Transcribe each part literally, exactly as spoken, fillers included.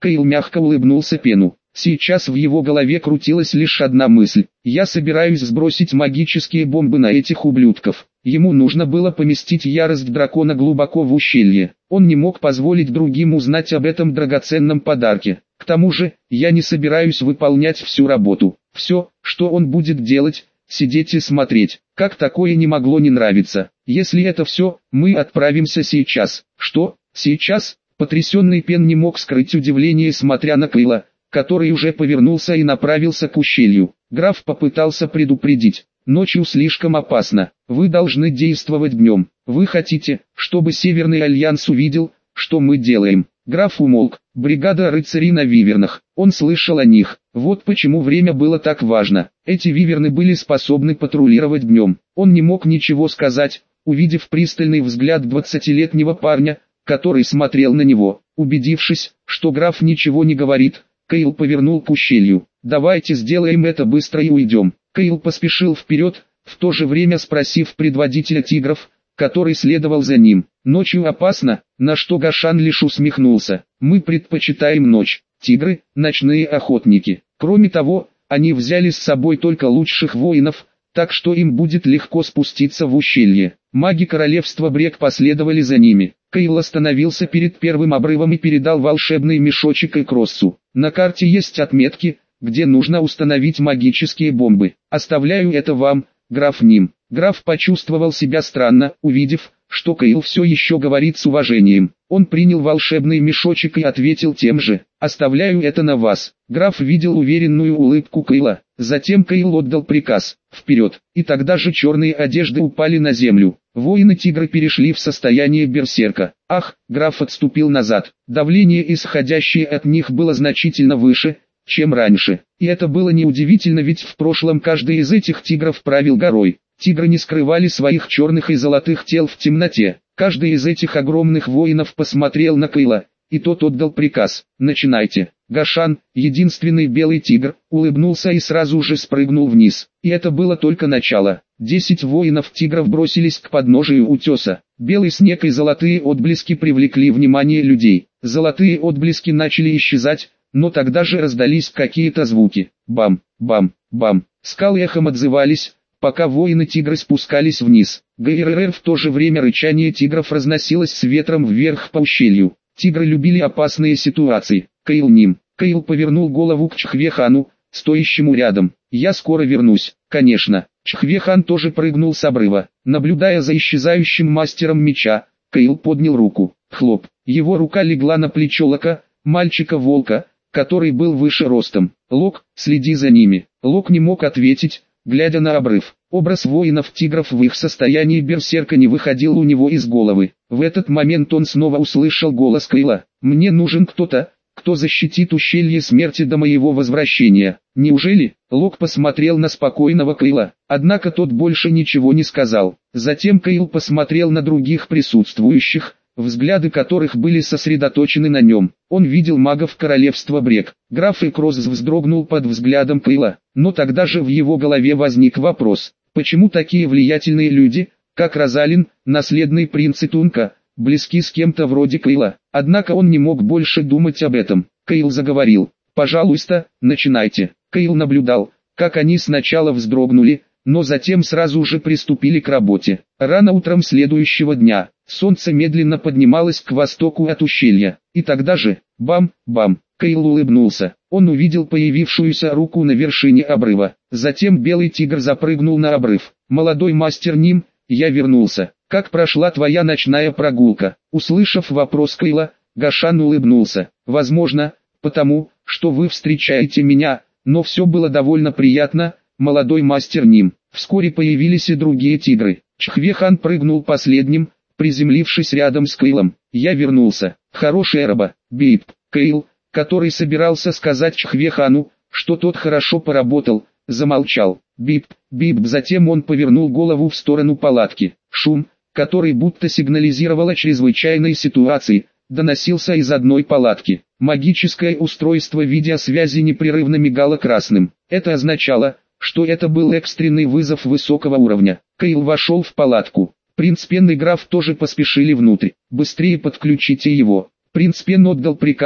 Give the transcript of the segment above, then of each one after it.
Кейл мягко улыбнулся Пену. Сейчас в его голове крутилась лишь одна мысль. Я собираюсь сбросить магические бомбы на этих ублюдков. Ему нужно было поместить ярость дракона глубоко в ущелье. Он не мог позволить другим узнать об этом драгоценном подарке. К тому же, я не собираюсь выполнять всю работу. Все, что он будет делать, сидеть и смотреть. Как такое не могло не нравиться? Если это все, мы отправимся сейчас. Что, сейчас? Потрясенный Пен не мог скрыть удивление, смотря на Кейла, который уже повернулся и направился к ущелью. Граф попытался предупредить. Ночью слишком опасно. Вы должны действовать днем. Вы хотите, чтобы Северный Альянс увидел, что мы делаем. Граф умолк. Бригада рыцарей на вивернах. Он слышал о них. Вот почему время было так важно. Эти виверны были способны патрулировать днем. Он не мог ничего сказать, увидев пристальный взгляд двадцатилетнего парня, который смотрел на него. Убедившись, что граф ничего не говорит, Кейл повернул к ущелью. «Давайте сделаем это быстро и уйдем». Кейл поспешил вперед, в то же время спросив предводителя тигров, который следовал за ним. «Ночью опасно», на что Гашан лишь усмехнулся. «Мы предпочитаем ночь. Тигры – ночные охотники. Кроме того, они взяли с собой только лучших воинов, так что им будет легко спуститься в ущелье». Маги королевства Брек последовали за ними. Кейл остановился перед первым обрывом и передал волшебный мешочек Экроссу. «На карте есть отметки, где нужно установить магические бомбы. Оставляю это вам, граф Ним». Граф почувствовал себя странно, увидев, что Кейл все еще говорит с уважением. Он принял волшебный мешочек и ответил тем же. «Оставляю это на вас». Граф видел уверенную улыбку Кейла. Затем Кейл отдал приказ «Вперед!» И тогда же черные одежды упали на землю. Воины-тигры перешли в состояние берсерка. Ах, граф отступил назад. Давление, исходящее от них, было значительно выше, чем раньше. И это было неудивительно, ведь в прошлом каждый из этих тигров правил горой. Тигры не скрывали своих черных и золотых тел в темноте. Каждый из этих огромных воинов посмотрел на Кейла, и тот отдал приказ «Начинайте». Гашан, единственный белый тигр, улыбнулся и сразу же спрыгнул вниз. И это было только начало. Десять воинов-тигров бросились к подножию утеса. Белый снег и золотые отблески привлекли внимание людей. Золотые отблески начали исчезать, но тогда же раздались какие-то звуки. Бам, бам, бам. Скалы эхом отзывались, пока воины-тигры спускались вниз. ГРР в то же время рычание тигров разносилось с ветром вверх по ущелью. Тигры любили опасные ситуации. Кейл Ним. Кейл повернул голову к Чхве-хану, стоящему рядом. «Я скоро вернусь». «Конечно». Чхве-хан тоже прыгнул с обрыва. Наблюдая за исчезающим мастером меча, Кейл поднял руку. Хлоп. Его рука легла на плечо Лока, мальчика-волка, который был выше ростом. «Лок, следи за ними». Лок не мог ответить, глядя на обрыв. Образ воинов-тигров в их состоянии берсерка не выходил у него из головы. В этот момент он снова услышал голос Кейла. «Мне нужен кто-то, кто защитит ущелье смерти до моего возвращения». «Неужели?» Лок посмотрел на спокойного Кейла, однако тот больше ничего не сказал. Затем Кейл посмотрел на других присутствующих, взгляды которых были сосредоточены на нем. Он видел магов королевства Брек. Граф Экросс вздрогнул под взглядом Кейла, но тогда же в его голове возник вопрос. Почему такие влиятельные люди, как Розалин, наследный принц Итунка, близки с кем-то вроде Кейла? Однако он не мог больше думать об этом. Кейл заговорил. «Пожалуйста, начинайте». Кейл наблюдал, как они сначала вздрогнули, но затем сразу же приступили к работе. Рано утром следующего дня, солнце медленно поднималось к востоку от ущелья. И тогда же, бам-бам, Кейл улыбнулся. Он увидел появившуюся руку на вершине обрыва. Затем белый тигр запрыгнул на обрыв. «Молодой мастер Ним, я вернулся. Как прошла твоя ночная прогулка?» Услышав вопрос Кейла, Гашан улыбнулся. «Возможно, потому, что вы встречаете меня, но все было довольно приятно, молодой мастер Ним». Вскоре появились и другие тигры. Чхве-хан прыгнул последним, приземлившись рядом с Кейлом. «Я вернулся. Хорошая раба, Бип». Кейл, который собирался сказать Чхве-хану, что тот хорошо поработал, замолчал. «Бип, бип». Затем он повернул голову в сторону палатки. Шум, который будто сигнализировал о чрезвычайной ситуации, доносился из одной палатки. Магическое устройство видеосвязи непрерывно мигало красным. Это означало, что это был экстренный вызов высокого уровня. Кейл вошел в палатку. Принц Пен и граф тоже поспешили внутрь. «Быстрее подключите его». Принц Пен отдал приказ,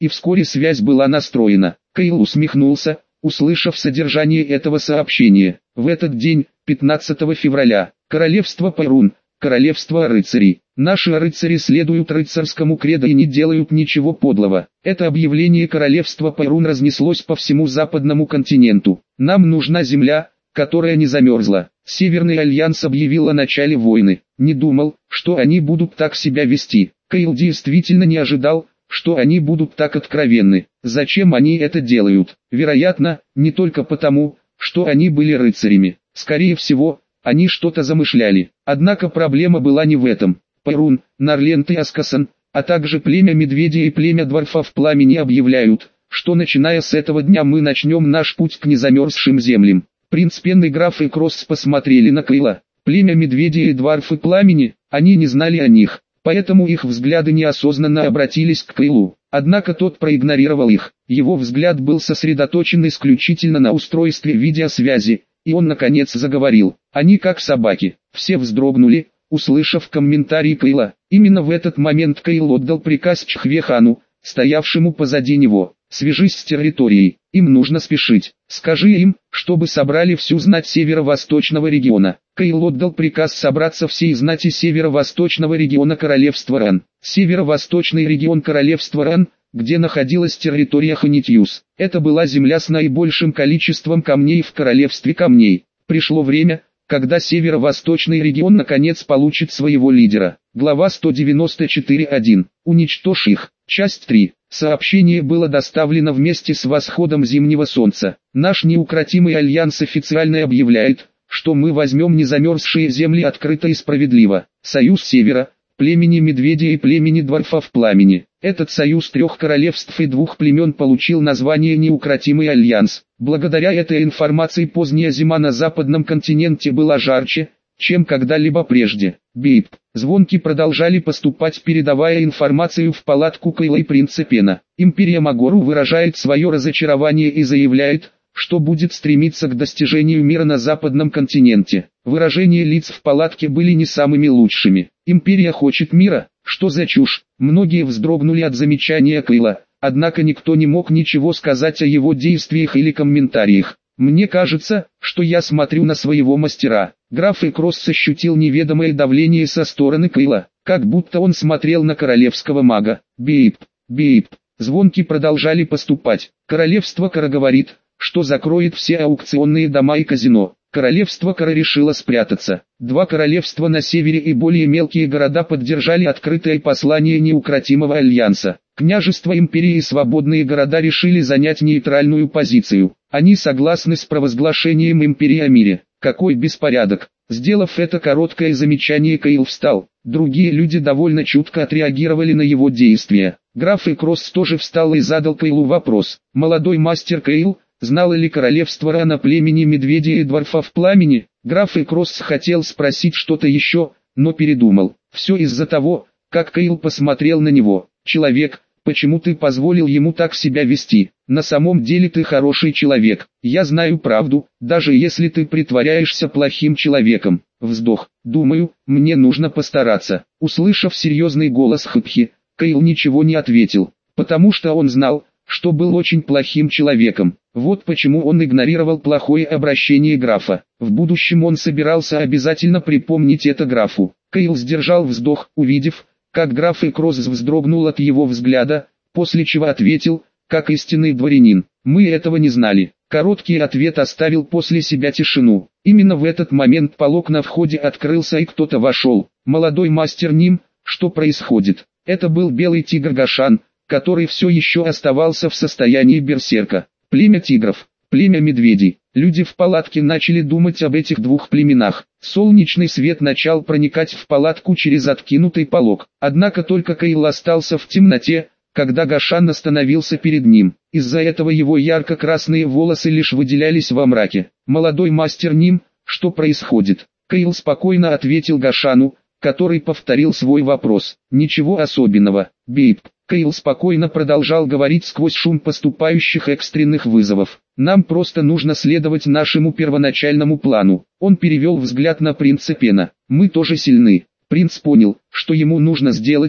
и вскоре связь была настроена. Кейл усмехнулся, услышав содержание этого сообщения. В этот день, пятнадцатого февраля, королевство Пайрун, королевство рыцарей. Наши рыцари следуют рыцарскому кредо и не делают ничего подлого. Это объявление королевства Пайрун разнеслось по всему западному континенту. Нам нужна земля, которая не замерзла. Северный альянс объявил о начале войны. Не думал, что они будут так себя вести. Кейл действительно не ожидал, что они будут так откровенны. Зачем они это делают? Вероятно, не только потому, что они были рыцарями. Скорее всего, они что-то замышляли. Однако проблема была не в этом. Пайрун, Норленд и Аскасан, а также племя Медведя и племя Дворфов Пламени объявляют, что начиная с этого дня мы начнем наш путь к незамерзшим землям. Принц Пен и граф и Кросс посмотрели на Кейла. Племя Медведя и Дворфы Пламени, они не знали о них, поэтому их взгляды неосознанно обратились к Кейлу. Однако тот проигнорировал их. Его взгляд был сосредоточен исключительно на устройстве видеосвязи, и он наконец заговорил. Они как собаки. Все вздрогнули, услышав комментарий Кейла. Именно в этот момент Кейл отдал приказ Чхвехану, стоявшему позади него. «Свяжись с территорией, им нужно спешить. Скажи им, чтобы собрали всю знать северо-восточного региона». Кейл отдал приказ собраться всей знати северо-восточного региона королевства Ран. Северо-восточный регион королевства Ран, где находилась территория Ханитьюс. Это была земля с наибольшим количеством камней в королевстве камней. Пришло время, когда северо-восточный регион наконец получит своего лидера. Глава сто девяносто четыре точка один. Уничтожь их. Часть три. Сообщение было доставлено вместе с восходом зимнего солнца. Наш неукротимый альянс официально объявляет, что мы возьмем незамерзшие земли открыто и справедливо. Союз Севера, племени Медведя и племени Дворфов Пламени. Этот союз трех королевств и двух племен получил название Неукротимый альянс. Благодаря этой информации поздняя зима на западном континенте была жарче, чем когда-либо прежде. Бейп. Звонки продолжали поступать, передавая информацию в палатку Кейла и принца Пена. Империя Магору выражает свое разочарование и заявляет, что будет стремиться к достижению мира на западном континенте. Выражения лиц в палатке были не самыми лучшими. Империя хочет мира? Что за чушь? Многие вздрогнули от замечания Кейла, однако никто не мог ничего сказать о его действиях или комментариях. Мне кажется, что я смотрю на своего мастера. Граф и Кросс ощутил неведомое давление со стороны Кейла, как будто он смотрел на королевского мага. Бейп, бейп. Звонки продолжали поступать. Королевство Кара говорит, что закроет все аукционные дома и казино. Королевство Кара решило спрятаться. Два королевства на севере и более мелкие города поддержали открытое послание Неукротимого альянса. Княжества империи и свободные города решили занять нейтральную позицию. Они согласны с провозглашением империи о мире. Какой беспорядок! Сделав это короткое замечание, Кейл встал. Другие люди довольно чутко отреагировали на его действия. Граф и Кросс тоже встал и задал Кейлу вопрос. Молодой мастер Кейл, знало ли королевство Ран о племени Медведя и Дворфов Пламени? Граф и Кросс хотел спросить что-то еще, но передумал. Все из-за того, как Кейл посмотрел на него. Человек, почему ты позволил ему так себя вести? На самом деле ты хороший человек. Я знаю правду, даже если ты притворяешься плохим человеком. Вздох. Думаю, мне нужно постараться. Услышав серьезный голос Хпхи, Кейл ничего не ответил, потому что он знал, что был очень плохим человеком. Вот почему он игнорировал плохое обращение графа. В будущем он собирался обязательно припомнить это графу. Кейл сдержал вздох, увидев, как граф и Кросс вздрогнул от его взгляда, после чего ответил, как истинный дворянин: «Мы этого не знали». Короткий ответ оставил после себя тишину. Именно в этот момент полог на входе открылся и кто-то вошел. Молодой мастер Ним, что происходит? Это был белый тигр Гашан, который все еще оставался в состоянии берсерка. Племя тигров, племя медведей. Люди в палатке начали думать об этих двух племенах. Солнечный свет начал проникать в палатку через откинутый полог. Однако только Кейл остался в темноте, когда Гашан остановился перед ним. Из-за этого его ярко-красные волосы лишь выделялись во мраке. «Молодой мастер Ним, что происходит?» Кейл спокойно ответил Гашану, который повторил свой вопрос. «Ничего особенного, Бейп». Кейл спокойно продолжал говорить сквозь шум поступающих экстренных вызовов. «Нам просто нужно следовать нашему первоначальному плану». Он перевел взгляд на принца Пена. «Мы тоже сильны». Принц понял, что ему нужно сделать,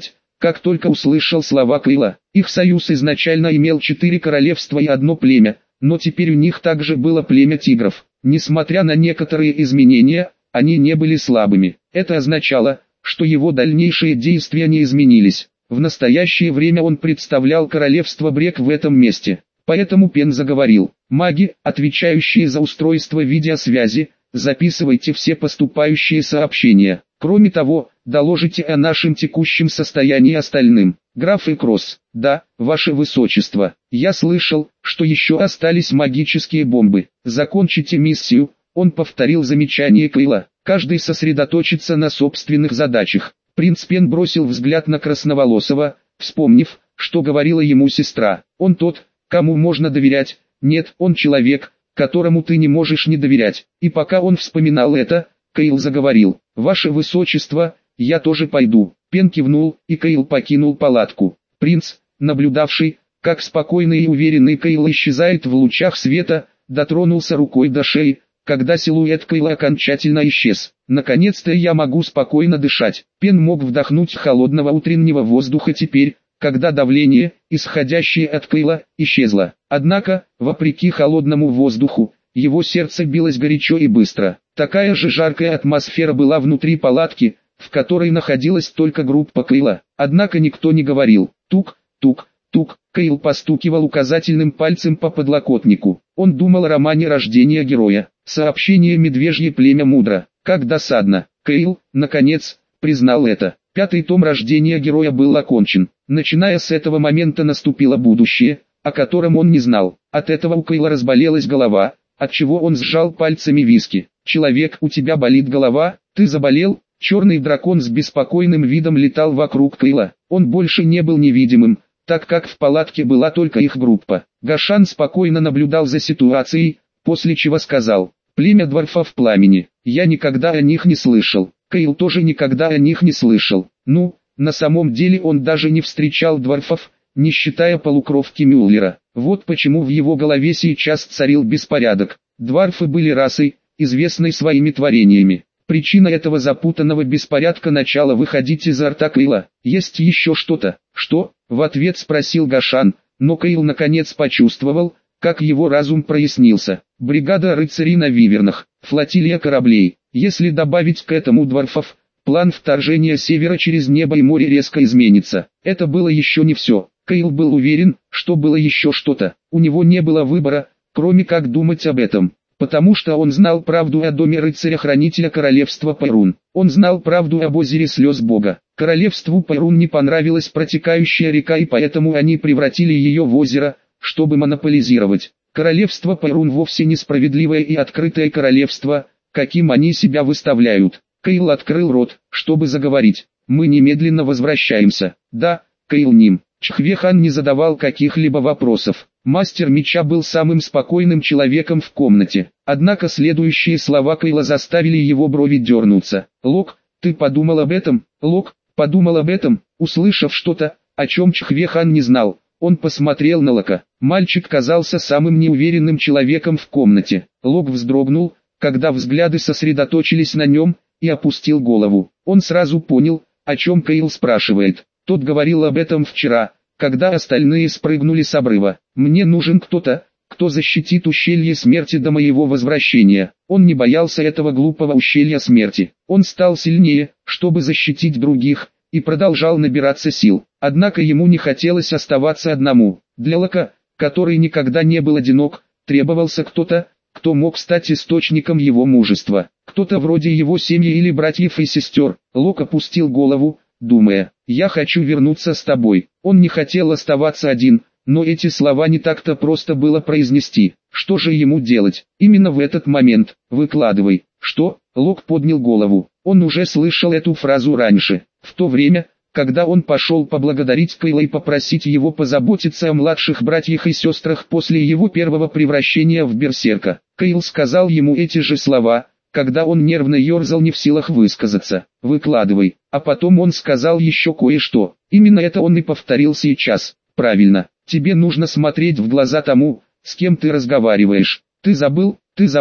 как только услышал слова Кейла. Их союз изначально имел четыре королевства и одно племя, но теперь у них также было племя тигров. Несмотря на некоторые изменения, они не были слабыми. Это означало, что его дальнейшие действия не изменились. В настоящее время он представлял королевство Брек в этом месте. Поэтому Пен заговорил: «Маги, отвечающие за устройство видеосвязи, записывайте все поступающие сообщения. Кроме того, доложите о нашем текущем состоянии остальным». Граф Экрос: «Да, ваше высочество, я слышал, что еще остались магические бомбы. Закончите миссию». Он повторил замечание Кейла: «Каждый сосредоточится на собственных задачах». Принц Пен бросил взгляд на Красноволосого, вспомнив, что говорила ему сестра. «Он тот, кому можно доверять. Нет, он человек, которому ты не можешь не доверять». И пока он вспоминал это, Кейл заговорил: «Ваше высочество, я тоже пойду». Пен кивнул, и Кейл покинул палатку. Принц, наблюдавший, как спокойный и уверенный Кейл исчезает в лучах света, дотронулся рукой до шеи, когда силуэт Кейла окончательно исчез. «Наконец-то я могу спокойно дышать». Пен мог вдохнуть холодного утреннего воздуха теперь, когда давление, исходящее от Кейла, исчезло. Однако, вопреки холодному воздуху, его сердце билось горячо и быстро. Такая же жаркая атмосфера была внутри палатки, в которой находилась только группа Кейла. Однако никто не говорил. Тук, тук, тук. Кейл постукивал указательным пальцем по подлокотнику. Он думал о романе рождения героя. Сообщение «Медвежье племя мудро». Как досадно. Кейл, наконец, признал это. Пятый том рождения героя был окончен. Начиная с этого момента наступило будущее, о котором он не знал. От этого у Кейла разболелась голова, отчего он сжал пальцами виски. «Человек, у тебя болит голова? Ты заболел?» Черный дракон с беспокойным видом летал вокруг Кейла. Он больше не был невидимым, так как в палатке была только их группа. Гашан спокойно наблюдал за ситуацией, после чего сказал: «Племя дворфов пламени. Я никогда о них не слышал». Кейл тоже никогда о них не слышал. Ну, на самом деле он даже не встречал дворфов, не считая полукровки Мюллера. Вот почему в его голове сейчас царил беспорядок. Дворфы были расой, известной своими творениями. Причина этого запутанного беспорядка начала выходить изо рта Кейла. «Есть еще что-то?» «Что?» — в ответ спросил Гашан, но Кейл наконец почувствовал, как его разум прояснился. Бригада рыцарей на вивернах, флотилия кораблей. Если добавить к этому дворфов, план вторжения севера через небо и море резко изменится. Это было еще не все. Кейл был уверен, что было еще что-то. У него не было выбора, кроме как думать об этом. Потому что он знал правду о доме рыцаря-хранителя королевства Пайрун. Он знал правду об озере слез бога. Королевству Пайрун не понравилась протекающая река, и поэтому они превратили ее в озеро, чтобы монополизировать. Королевство Пайрун вовсе не справедливое и открытое королевство, каким они себя выставляют. Кейл открыл рот, чтобы заговорить. «Мы немедленно возвращаемся». «Да, Кейл Ним». Чхвехан не задавал каких-либо вопросов. Мастер меча был самым спокойным человеком в комнате. Однако следующие слова Кейла заставили его брови дернуться. «Лок, ты подумал об этом?» Лок подумал об этом, услышав что-то, о чем Чхвехан не знал. Он посмотрел на Лока. Мальчик казался самым неуверенным человеком в комнате. Лок вздрогнул, когда взгляды сосредоточились на нем, и опустил голову. Он сразу понял, о чем Кейл спрашивает. Тот говорил об этом вчера, когда остальные спрыгнули с обрыва. «Мне нужен кто-то, кто защитит ущелье смерти до моего возвращения». Он не боялся этого глупого ущелья смерти. Он стал сильнее, чтобы защитить других, и продолжал набираться сил. Однако ему не хотелось оставаться одному. Для Лока, который никогда не был одинок, требовался кто-то, кто мог стать источником его мужества. Кто-то вроде его семьи или братьев и сестер. Лок опустил голову, думая: «Я хочу вернуться с тобой». Он не хотел оставаться один, но эти слова не так-то просто было произнести. Что же ему делать? Именно в этот момент: «Выкладывай». «Что?» Лок поднял голову. Он уже слышал эту фразу раньше. В то время, когда он пошел поблагодарить Кейла и попросить его позаботиться о младших братьях и сестрах после его первого превращения в берсерка. Кейл сказал ему эти же слова, когда он нервно ерзал, не в силах высказаться. «Выкладывай». А потом он сказал еще кое-что. Именно это он и повторил сейчас. «Правильно, тебе нужно смотреть в глаза тому, с кем ты разговариваешь. Ты забыл, ты забыл,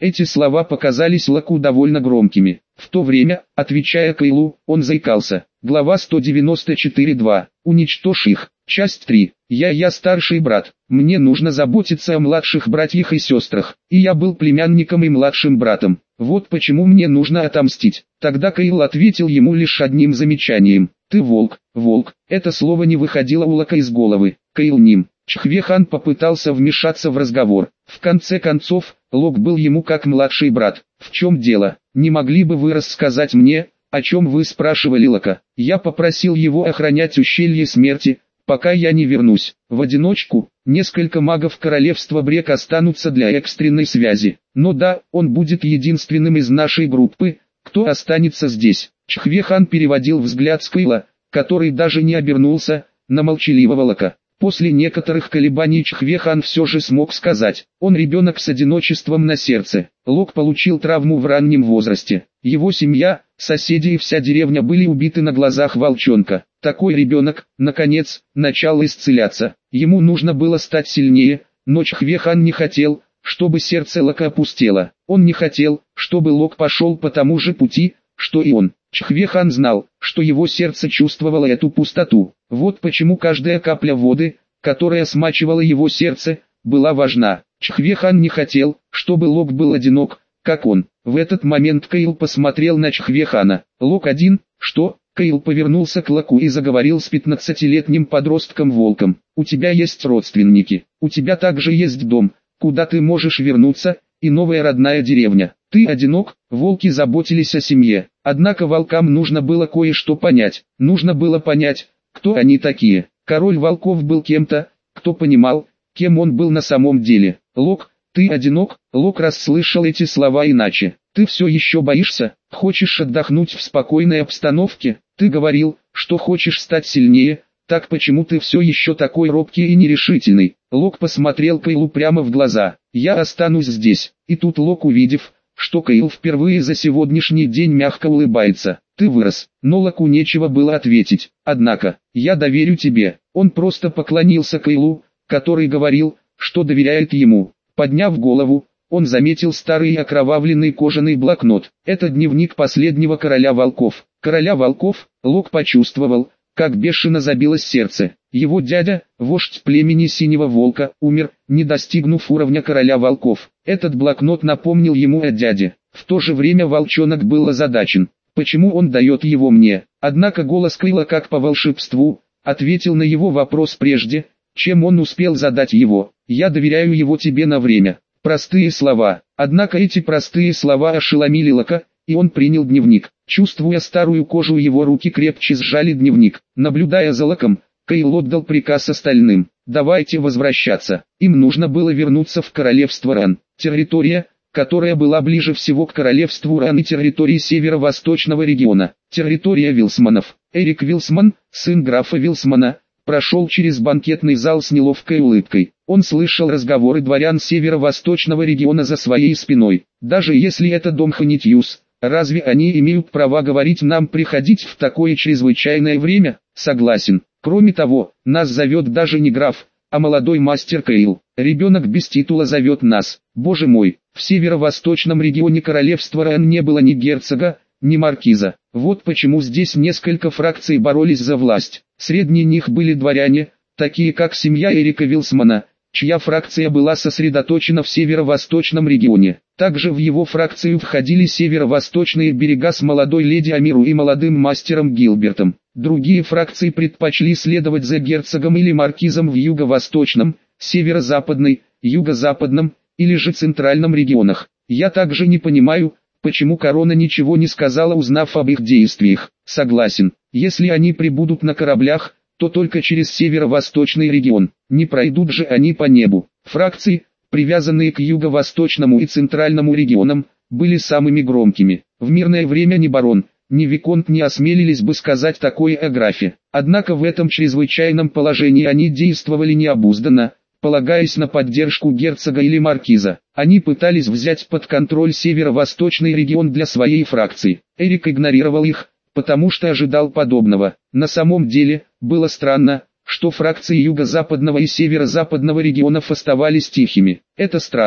Эти слова показались Локу довольно громкими. В то время, отвечая Кайлу, он заикался. Глава сто девяносто четыре два. Уничтожь их. Часть три. Я я старший брат. Мне нужно заботиться о младших братьях и сестрах. И я был племянником и младшим братом. Вот почему мне нужно отомстить. Тогда Кайл ответил ему лишь одним замечанием. Ты волк, волк. Это слово не выходило у Лока из головы. Кайл ним. Чхве-хан попытался вмешаться в разговор. В конце концов, Лок был ему как младший брат. В чем дело? Не могли бы вы рассказать мне, о чем вы спрашивали Лока? Я попросил его охранять ущелье смерти, пока я не вернусь. В одиночку, несколько магов королевства Брек останутся для экстренной связи. Но да, он будет единственным из нашей группы, кто останется здесь. Чхве-хан переводил взгляд с Кайла, который даже не обернулся, на молчаливого Лока. После некоторых колебаний Чхве-хан все же смог сказать, он ребенок с одиночеством на сердце. Лок получил травму в раннем возрасте. Его семья, соседи и вся деревня были убиты на глазах волчонка. Такой ребенок, наконец, начал исцеляться. Ему нужно было стать сильнее, но Чхве-хан не хотел, чтобы сердце Лока опустело. Он не хотел, чтобы Лок пошел по тому же пути, что и он. Чхве-хан знал, что его сердце чувствовало эту пустоту. Вот почему каждая капля воды, которая смачивала его сердце, была важна. Чхве-хан не хотел, чтобы Лок был одинок, как он. В этот момент Кайл посмотрел на Чхве-хана. Лок один, что? Кайл повернулся к Локу и заговорил с пятнадцатилетним подростком-волком. У тебя есть родственники, у тебя также есть дом, куда ты можешь вернуться, и новая родная деревня. Ты одинок, волки заботились о семье. Однако волкам нужно было кое-что понять. Нужно было понять, кто они такие. Король волков был кем-то, кто понимал, кем он был на самом деле. Лок, ты одинок? Лок расслышал эти слова иначе. Ты все еще боишься? Хочешь отдохнуть в спокойной обстановке? Ты говорил, что хочешь стать сильнее. Так почему ты все еще такой робкий и нерешительный? Лок посмотрел Кайлу прямо в глаза. Я останусь здесь. И тут Лок, увидев, что Кайл впервые за сегодняшний день мягко улыбается. Ты вырос. Но Локу нечего было ответить. Однако, я доверю тебе. Он просто поклонился Кайлу, который говорил, что доверяет ему. Подняв голову, он заметил старый окровавленный кожаный блокнот. Это дневник последнего короля волков. Короля волков, Лок почувствовал, как бешено забилось сердце. Его дядя, вождь племени Синего Волка, умер, не достигнув уровня короля волков. Этот блокнот напомнил ему о дяде. В то же время волчонок был озадачен. Почему он дает его мне? Однако голос Кайла как по волшебству, ответил на его вопрос прежде, чем он успел задать его. Я доверяю его тебе на время. Простые слова. Однако эти простые слова ошеломили Лока, и он принял дневник. Чувствуя старую кожу, его руки крепче сжали дневник. Наблюдая за Локом, Кайл отдал приказ остальным. Давайте возвращаться. Им нужно было вернуться в королевство Ран. Территория, которая была ближе всего к королевству Ран, и территории северо-восточного региона. Территория Вилсманов. Эрик Вилсман, сын графа Вилсмана, прошел через банкетный зал с неловкой улыбкой. Он слышал разговоры дворян северо-восточного региона за своей спиной. Даже если это дом Ханитьюс, разве они имеют право говорить нам приходить в такое чрезвычайное время? Согласен. Кроме того, нас зовет даже не граф, а молодой мастер Кайл. Ребенок без титула зовет нас. Боже мой, в северо-восточном регионе королевства Ран не было ни герцога, ни маркиза. Вот почему здесь несколько фракций боролись за власть. Среди них были дворяне, такие как семья Эрика Вилсмана, чья фракция была сосредоточена в северо-восточном регионе. Также в его фракцию входили северо-восточные берега с молодой леди Амиру и молодым мастером Гилбертом. Другие фракции предпочли следовать за герцогом или маркизом в юго-восточном, северо-западной, юго-западном или же центральном регионах. Я также не понимаю, почему корона ничего не сказала, узнав об их действиях. Согласен, если они прибудут на кораблях, то только через северо-восточный регион. Не пройдут же они по небу. Фракции, привязанные к юго-восточному и центральному регионам, были самыми громкими. В мирное время ни барон, ни виконт не осмелились бы сказать такое о графе. Однако в этом чрезвычайном положении они действовали необузданно, полагаясь на поддержку герцога или маркиза. Они пытались взять под контроль северо-восточный регион для своей фракции. Эрик игнорировал их, потому что ожидал подобного. На самом деле, было странно, что фракции юго-западного и северо-западного регионов оставались тихими. Это странно.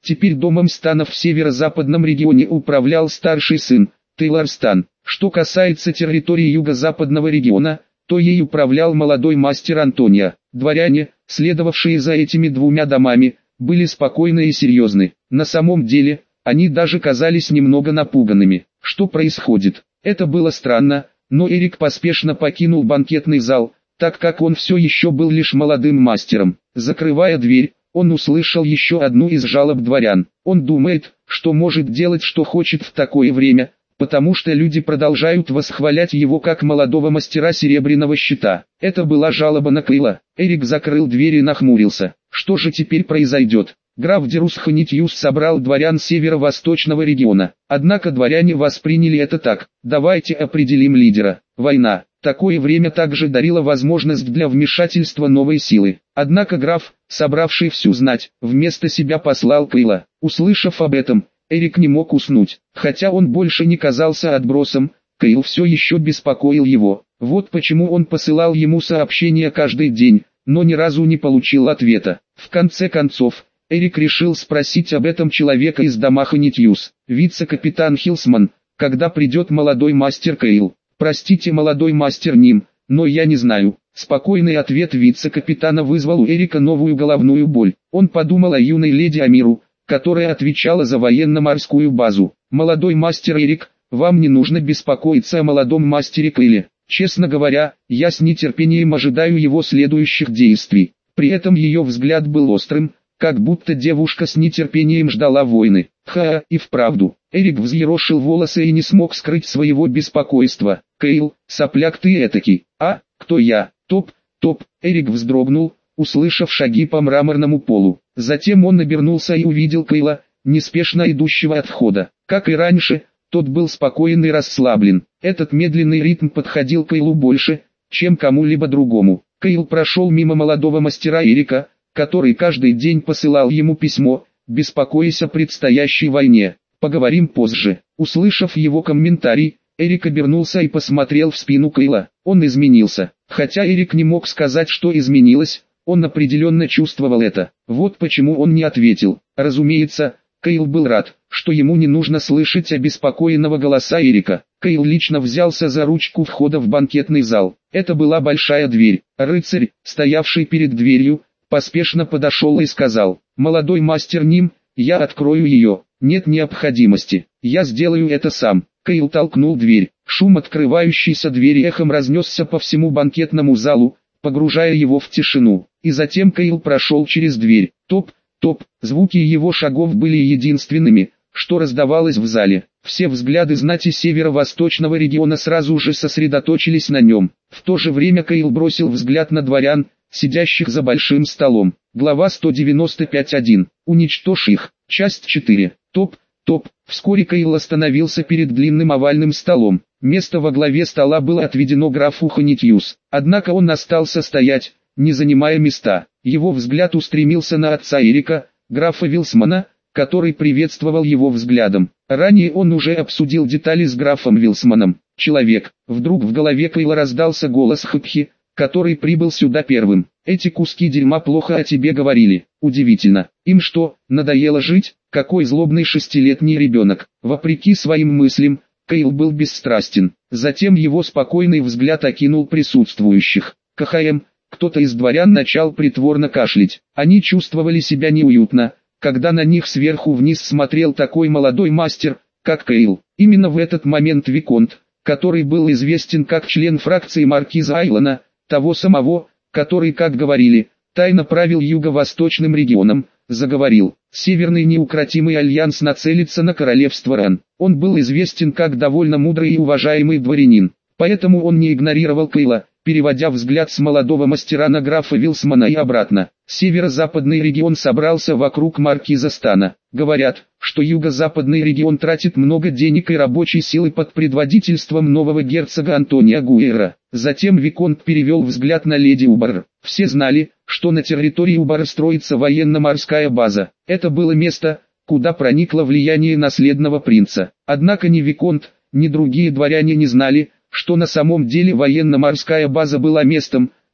Теперь домом станов в северо-западном регионе управлял старший сын, Тейлор Стан. Что касается территории юго-западного региона, то ей управлял молодой мастер Антонио. Дворяне, следовавшие за этими двумя домами, были спокойны и серьезны. На самом деле, они даже казались немного напуганными. Что происходит? Это было странно, но Эрик поспешно покинул банкетный зал, так как он все еще был лишь молодым мастером. Закрывая дверь, он услышал еще одну из жалоб дворян. Он думает, что может делать что хочет в такое время, потому что люди продолжают восхвалять его как молодого мастера серебряного щита. Это была жалоба на Кейла. Эрик закрыл дверь и нахмурился. Что же теперь произойдет? Граф Дерус Ханитьюс собрал дворян северо-восточного региона. Однако дворяне восприняли это так: давайте определим лидера. Война. Такое время также дарило возможность для вмешательства новой силы. Однако граф, собравший всю знать, вместо себя послал Кейла. Услышав об этом, Эрик не мог уснуть. Хотя он больше не казался отбросом, Кейл все еще беспокоил его. Вот почему он посылал ему сообщения каждый день, но ни разу не получил ответа. В конце концов, Эрик решил спросить об этом человека из дома Ханитьюс. Вице-капитан Хилсман, когда придет молодой мастер Кейл? Простите, молодой мастер Ним, но я не знаю. Спокойный ответ вице-капитана вызвал у Эрика новую головную боль. Он подумал о юной леди Амиру, которая отвечала за военно-морскую базу. Молодой мастер Эрик, вам не нужно беспокоиться о молодом мастере Кейле. Честно говоря, я с нетерпением ожидаю его следующих действий. При этом ее взгляд был острым, как будто девушка с нетерпением ждала войны. Ха, и вправду. Эрик взъерошил волосы и не смог скрыть своего беспокойства. Кейл, сопляк ты этакий. А, кто я? Топ, топ. Эрик вздрогнул, услышав шаги по мраморному полу. Затем он обернулся и увидел Кейла, неспешно идущего от входа. Как и раньше, тот был спокоен и расслаблен. Этот медленный ритм подходил Кейлу больше, чем кому-либо другому. Кейл прошел мимо молодого мастера Эрика, который каждый день посылал ему письмо, беспокоясь о предстоящей войне. Поговорим позже. Услышав его комментарий, Эрик обернулся и посмотрел в спину Кейла. Он изменился. Хотя Эрик не мог сказать, что изменилось, он определенно чувствовал это. Вот почему он не ответил. Разумеется, Кейл был рад, что ему не нужно слышать обеспокоенного голоса Эрика. Кейл лично взялся за ручку входа в банкетный зал. Это была большая дверь. Рыцарь, стоявший перед дверью, поспешно подошел и сказал: «Молодой мастер Ним, я открою ее, нет необходимости, я сделаю это сам». Кейл толкнул дверь, шум открывающейся двери эхом разнесся по всему банкетному залу, погружая его в тишину, и затем Кейл прошел через дверь. Топ, топ, звуки его шагов были единственными, что раздавалось в зале. Все взгляды знати северо-восточного региона сразу же сосредоточились на нем. В то же время Кейл бросил взгляд на дворян, сидящих за большим столом. Глава сто девяносто пять точка один. Уничтожь их. Часть четыре. Топ, топ. Вскоре Кейл остановился перед длинным овальным столом. Место во главе стола было отведено графу Ханитьюс. Однако он остался стоять, не занимая места. Его взгляд устремился на отца Эрика, графа Вилсмана, который приветствовал его взглядом. Ранее он уже обсудил детали с графом Вилсманом. Человек. Вдруг в голове Кейла раздался голос Хапхи, который прибыл сюда первым. Эти куски дерьма плохо о тебе говорили. Удивительно. Им что, надоело жить? Какой злобный шестилетний ребенок. Вопреки своим мыслям, Кейл был бесстрастен. Затем его спокойный взгляд окинул присутствующих. КХМ, кто-то из дворян начал притворно кашлять. Они чувствовали себя неуютно, когда на них сверху вниз смотрел такой молодой мастер, как Кейл. Именно в этот момент Виконт, который был известен как член фракции маркиза Айлона, того самого, который, как говорили, тайно правил юго-восточным регионом, заговорил. Северный неукротимый альянс нацелится на королевство Ран. Он был известен как довольно мудрый и уважаемый дворянин, поэтому он не игнорировал Кейла, переводя взгляд с молодого мастера на графа Вилсмана и обратно. Северо-западный регион собрался вокруг маркиза Стана. Говорят, что юго-западный регион тратит много денег и рабочей силы под предводительством нового герцога Антонио Гуэра. Затем Виконт перевел взгляд на леди Убар. Все знали, что на территории Убара строится военно-морская база. Это было место, куда проникло влияние наследного принца. Однако ни Виконт, ни другие дворяне не знали, что на самом деле военно-морская база была местом,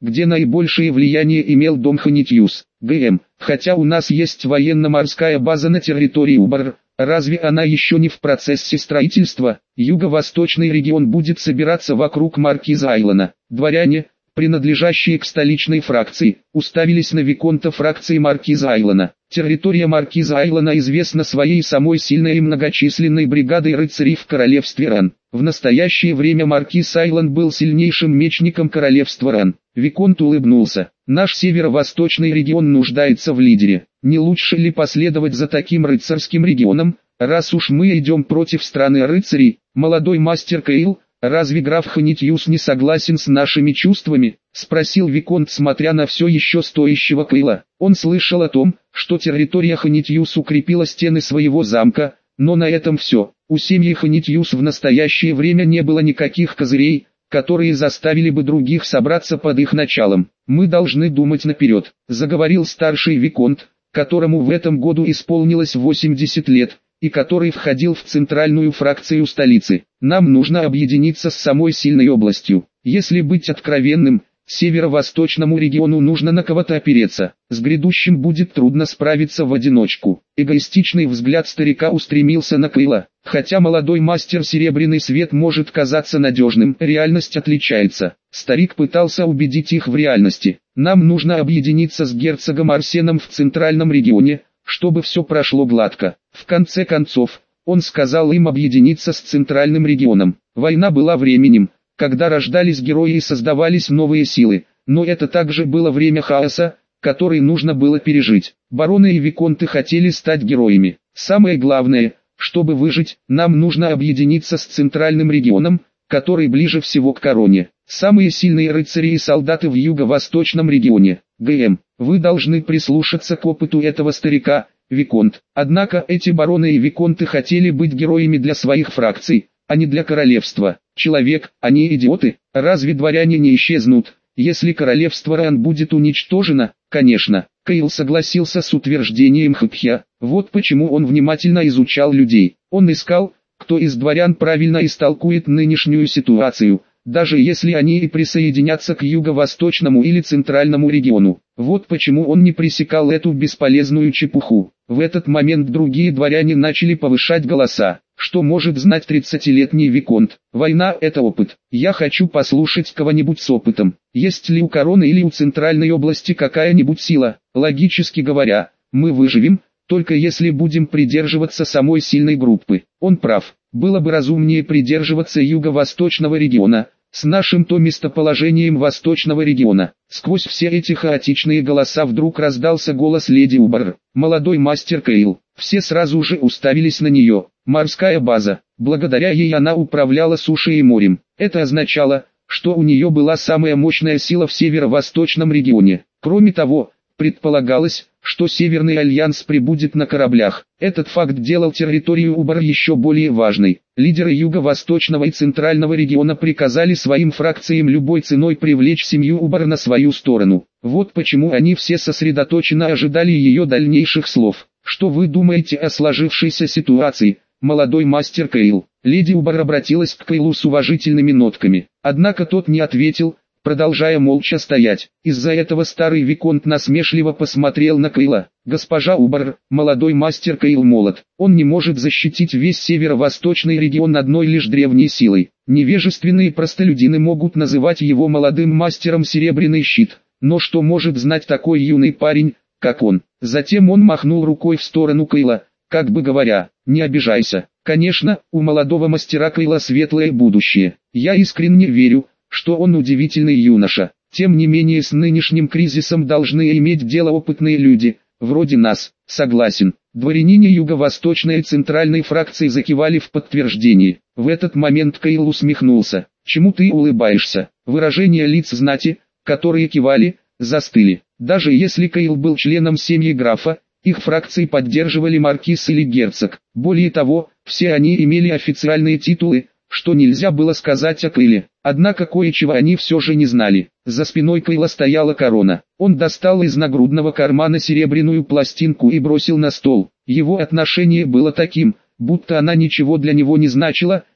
где наибольшее влияние имел дом Ханитьюс. ГМ, хотя у нас есть военно-морская база на территории Убар, разве она еще не в процессе строительства? Юго-восточный регион будет собираться вокруг маркиза Айлона. Дворяне, принадлежащие к столичной фракции, уставились на виконта фракции маркиза Айлона. Территория маркиза Айлона известна своей самой сильной и многочисленной бригадой рыцарей в королевстве Ран. В настоящее время маркиз Айлон был сильнейшим мечником королевства Ран. Виконт улыбнулся. Наш северо-восточный регион нуждается в лидере. Не лучше ли последовать за таким рыцарским регионом, раз уж мы идем против страны рыцарей? Молодой мастер Кейл, разве граф Ханитьюс не согласен с нашими чувствами? Спросил виконт, смотря на все еще стоящего Кейла. Он слышал о том, что территория Ханитьюс укрепила стены своего замка, но на этом все. У семьи Ханитьюс в настоящее время не было никаких козырей, которые заставили бы других собраться под их началом. «Мы должны думать наперед», — заговорил старший виконт, которому в этом году исполнилось восемьдесят лет, и который входил в центральную фракцию столицы. «Нам нужно объединиться с самой сильной областью. Если быть откровенным, северо-восточному региону нужно на кого-то опереться. С грядущим будет трудно справиться в одиночку». Эгоистичный взгляд старика устремился на Кейла. Хотя молодой мастер Серебряный Свет может казаться надежным, реальность отличается. Старик пытался убедить их в реальности. «Нам нужно объединиться с герцогом Арсеном в центральном регионе, чтобы все прошло гладко». В конце концов, он сказал им объединиться с центральным регионом. Война была временем, когда рождались герои и создавались новые силы, но это также было время хаоса, который нужно было пережить. Бароны и виконты хотели стать героями. Самое главное, чтобы выжить, нам нужно объединиться с центральным регионом, который ближе всего к короне. Самые сильные рыцари и солдаты в юго-восточном регионе. ГМ, вы должны прислушаться к опыту этого старика, виконт. Однако эти бароны и виконты хотели быть героями для своих фракций, а не для королевства. Человек, они идиоты, разве дворяне не исчезнут, если королевство Ран будет уничтожено? Конечно, Кейл согласился с утверждением Хапхя. Вот почему он внимательно изучал людей. Он искал, кто из дворян правильно истолкует нынешнюю ситуацию, даже если они и присоединятся к юго-восточному или центральному региону. Вот почему он не пресекал эту бесполезную чепуху. В этот момент другие дворяне начали повышать голоса. Что может знать тридцатилетний виконт? Война – это опыт. Я хочу послушать кого-нибудь с опытом. Есть ли у короны или у центральной области какая-нибудь сила? Логически говоря, мы выживем, только если будем придерживаться самой сильной группы. Он прав. Было бы разумнее придерживаться юго-восточного региона, с нашим-то местоположением восточного региона. Сквозь все эти хаотичные голоса вдруг раздался голос леди Убар. Молодой мастер Кейл. Все сразу же уставились на нее. Морская база. Благодаря ей она управляла сушей и морем. Это означало, что у нее была самая мощная сила в северо-восточном регионе. Кроме того, предполагалось, что Северный Альянс прибудет на кораблях. Этот факт делал территорию Убар еще более важной. Лидеры юго-восточного и центрального региона приказали своим фракциям любой ценой привлечь семью Убар на свою сторону. Вот почему они все сосредоточенно ожидали ее дальнейших слов. Что вы думаете о сложившейся ситуации, молодой мастер Кейл? Леди Убар обратилась к Кейлу с уважительными нотками. Однако тот не ответил, продолжая молча стоять. Из-за этого старый виконт насмешливо посмотрел на Кейла. Госпожа Убар, молодой мастер Кейл молод. Он не может защитить весь северо-восточный регион одной лишь древней силой. Невежественные простолюдины могут называть его молодым мастером Серебряный Щит. Но что может знать такой юный парень, как он? Затем он махнул рукой в сторону Кейла, как бы говоря, не обижайся. Конечно, у молодого мастера Кейла светлое будущее. Я искренне верю, что он удивительный юноша. Тем не менее с нынешним кризисом должны иметь дело опытные люди, вроде нас. Согласен. Дворянине юго-восточной и центральной фракции закивали в подтверждении. В этот момент Кейл усмехнулся. Чему ты улыбаешься? Выражения лиц знати, которые кивали, застыли. Даже если Кейл был членом семьи графа, их фракции поддерживали маркиз или герцог. Более того, все они имели официальные титулы, что нельзя было сказать о Кейле. Однако кое-чего они все же не знали. За спиной Кейла стояла корона. Он достал из нагрудного кармана серебряную пластинку и бросил на стол. Его отношение было таким, будто она ничего для него не значила,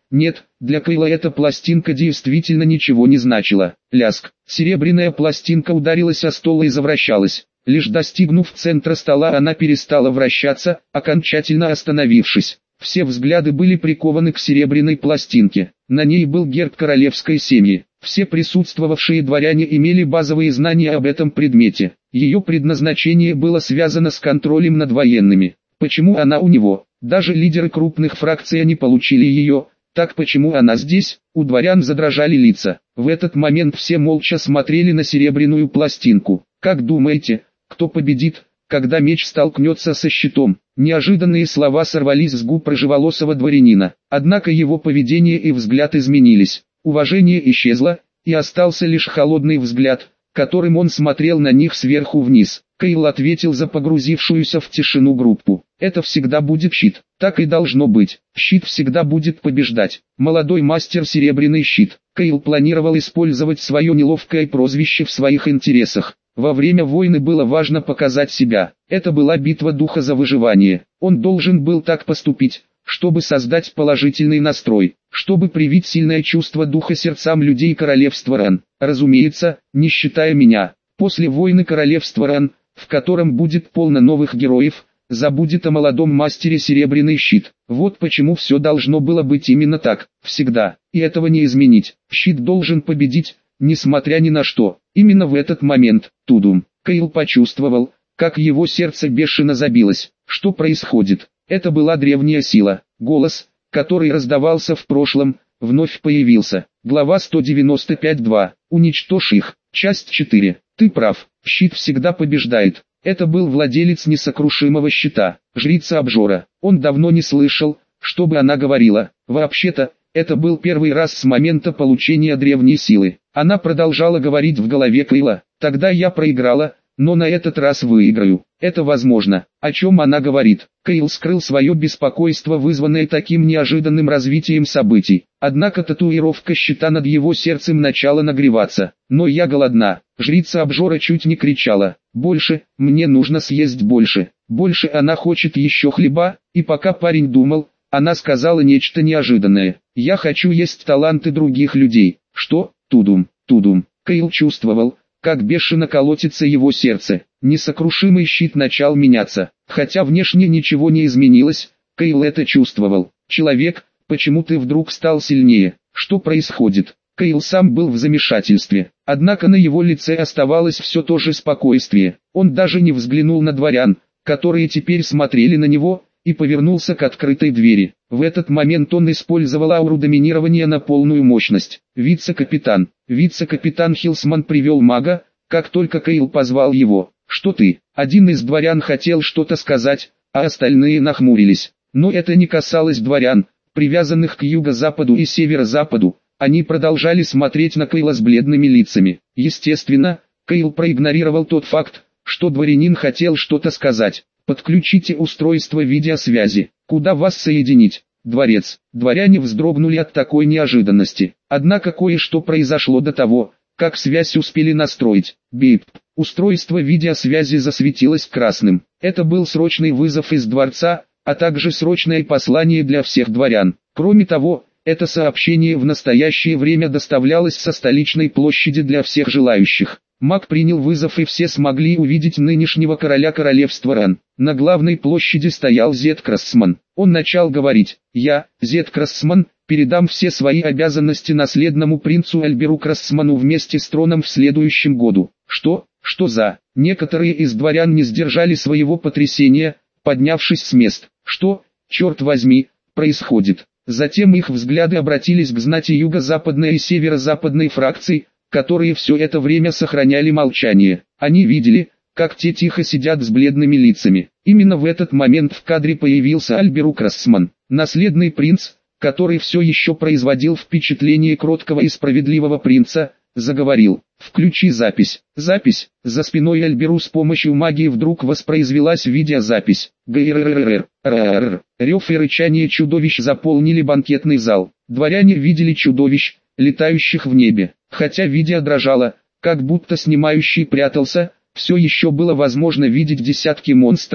Нет, для Кейла эта пластинка действительно ничего не значила. Ляск. Серебряная пластинка ударилась о стол и завращалась. Лишь достигнув центра стола, она перестала вращаться, окончательно остановившись. Все взгляды были прикованы к серебряной пластинке. На ней был герб королевской семьи. Все присутствовавшие дворяне имели базовые знания об этом предмете. Ее предназначение было связано с контролем над военными. Почему она у него? Даже лидеры крупных фракций не получили ее. Так почему она здесь? У дворян задрожали лица. В этот момент все молча смотрели на серебряную пластинку. Как думаете, кто победит, когда меч столкнется со щитом? Неожиданные слова сорвались с губ рыжеволосого дворянина. Однако его поведение и взгляд изменились. Уважение исчезло, и остался лишь холодный взгляд, которым он смотрел на них сверху вниз. Кейл ответил за погрузившуюся в тишину группу. Это всегда будет щит. Так и должно быть. Щит всегда будет побеждать. Молодой мастер Серебряный щит. Кейл планировал использовать свое неловкое прозвище в своих интересах. Во время войны было важно показать себя. Это была битва духа за выживание. Он должен был так поступить, чтобы создать положительный настрой, чтобы привить сильное чувство духа сердцам людей королевства Ран. Разумеется, не считая меня. После войны королевства Ран, в котором будет полно новых героев, забудет о молодом мастере Серебряный щит. Вот почему все должно было быть именно так, всегда, и этого не изменить. Щит должен победить, несмотря ни на что. Именно в этот момент, тудум, Кейл почувствовал, как его сердце бешено забилось. Что происходит? Это была древняя сила. Голос, который раздавался в прошлом, вновь появился. Глава сто девяносто пять два. Уничтожь их. Часть четыре. Ты прав. Щит всегда побеждает. Это был владелец несокрушимого щита, жрица Обжора. Он давно не слышал, чтобы она говорила. Вообще-то, это был первый раз с момента получения древней силы. Она продолжала говорить в голове Кейла. Тогда я проиграла, но на этот раз выиграю. Это возможно. О чем она говорит? Кейл скрыл свое беспокойство, вызванное таким неожиданным развитием событий. Однако татуировка щита над его сердцем начала нагреваться. Но я голодна. Жрица Обжора чуть не кричала. Больше, мне нужно съесть больше. Больше она хочет еще хлеба, и пока парень думал, она сказала нечто неожиданное. Я хочу есть таланты других людей. Что? Тудум, тудум. Кейл чувствовал, как бешено колотится его сердце. Несокрушимый щит начал меняться. Хотя внешне ничего не изменилось, Кейл это чувствовал. Человек, почему ты вдруг стал сильнее? Что происходит? Кейл сам был в замешательстве. Однако на его лице оставалось все то же спокойствие. Он даже не взглянул на дворян, которые теперь смотрели на него, и повернулся к открытой двери. В этот момент он использовал ауру доминирования на полную мощность. Вице-капитан. Вице-капитан Хилсман привел мага, как только Кейл позвал его. «Что ты?» Один из дворян хотел что-то сказать, а остальные нахмурились. Но это не касалось дворян, привязанных к юго-западу и северо-западу. Они продолжали смотреть на Кейла с бледными лицами. Естественно, Кейл проигнорировал тот факт, что дворянин хотел что-то сказать. «Подключите устройство видеосвязи. Куда вас соединить?» «Дворец». Дворяне вздрогнули от такой неожиданности. Однако кое-что произошло до того, как связь успели настроить. Бип. Устройство видеосвязи засветилось красным. Это был срочный вызов из дворца, а также срочное послание для всех дворян. Кроме того, это сообщение в настоящее время доставлялось со столичной площади для всех желающих. Маг принял вызов, и все смогли увидеть нынешнего короля королевства Ран. На главной площади стоял Зет Крассман. Он начал говорить: «Я, Зет Крассман, передам все свои обязанности наследному принцу Альберу Крассману вместе с троном в следующем году». «Что? Что за?» Некоторые из дворян не сдержали своего потрясения, поднявшись с мест. «Что, черт возьми, происходит?» Затем их взгляды обратились к знати юго-западной и северо-западной фракций, которые все это время сохраняли молчание. Они видели, как те тихо сидят с бледными лицами. Именно в этот момент в кадре появился Альберу Крассман, наследный принц, который все еще производил впечатление кроткого и справедливого принца, заговорил. «Включи запись». Запись. За спиной Альберу с помощью магии вдруг воспроизвелась видеозапись. Грррррр. Рев и рычание чудовищ заполнили банкетный зал. Дворяне видели чудовищ, летающих в небе. Хотя видео дрожало, как будто снимающий прятался, все еще было возможно видеть десятки монстров,